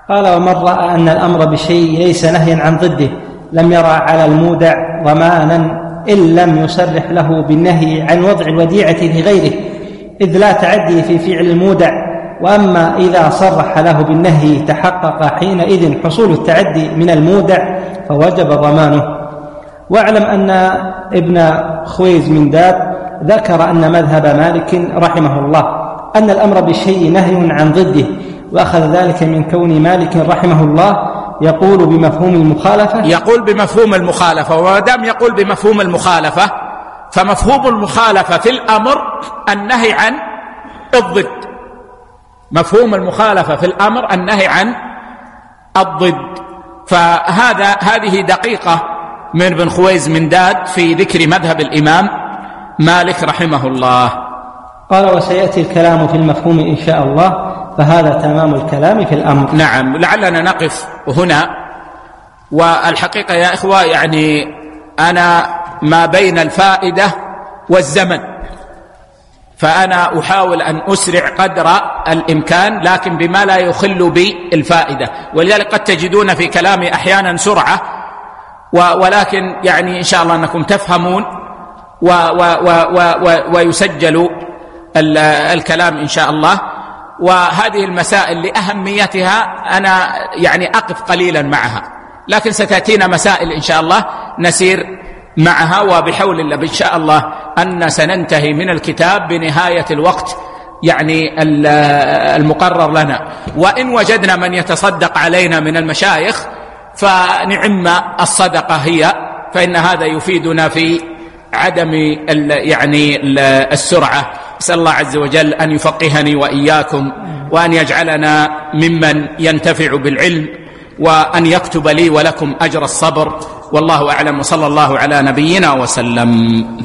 قال: ومن رأى أن الأمر بشيء ليس نهيا عن ضده لم يرى على المودع ضمانا إن لم يصرح له بالنهي عن وضع الوديعة في غيره، إذ لا تعدي في فعل المودع، وأما إذا صرح له بالنهي تحقق حينئذ حصول التعدي من المودع فوجب ضمانه. واعلم أن ابن خويز من داد ذكر أن مذهب مالك رحمه الله أن الأمر بالشيء نهي عن ضده، وأخذ ذلك من كون مالك رحمه الله يقول بمفهوم المخالفة يقول بمفهوم المخالفة ومادام يقول بمفهوم المخالفة فمفهوم المخالفة في الأمر النهي عن الضد. مفهوم المخالفة في الأمر النهي عن الضد. فهذا هذه دقيقة من ابن خويز من داد في ذكر مذهب الإمام مالك رحمه الله. قال: وسيأتي الكلام في المفهوم إن شاء الله، فهذا تمام الكلام في الأمر. نعم، لعلنا نقف هنا. والحقيقة يا إخوة يعني أنا ما بين الفائدة والزمن، فأنا أحاول أن أسرع قدر الإمكان لكن بما لا يخل بالفائدة، ولذلك قد تجدون في كلامي أحيانا سرعة، ولكن يعني إن شاء الله أنكم تفهمون و و و و ويسجل الكلام إن شاء الله. وهذه المسائل لأهميتها أنا يعني أقف قليلا معها، لكن ستأتينا مسائل إن شاء الله نسير معها، وبحول الله إن شاء الله أن سننتهي من الكتاب بنهاية الوقت يعني المقرر لنا. وإن وجدنا من يتصدق علينا من المشايخ فنعم الصدقة هي، فإن هذا يفيدنا في عدم يعني السرعة. أسأل الله عز وجل أن يفقهني وإياكم، وأن يجعلنا ممن ينتفع بالعلم، وأن يكتب لي ولكم أجر الصبر. والله أعلم، وصلى الله على نبينا وسلم.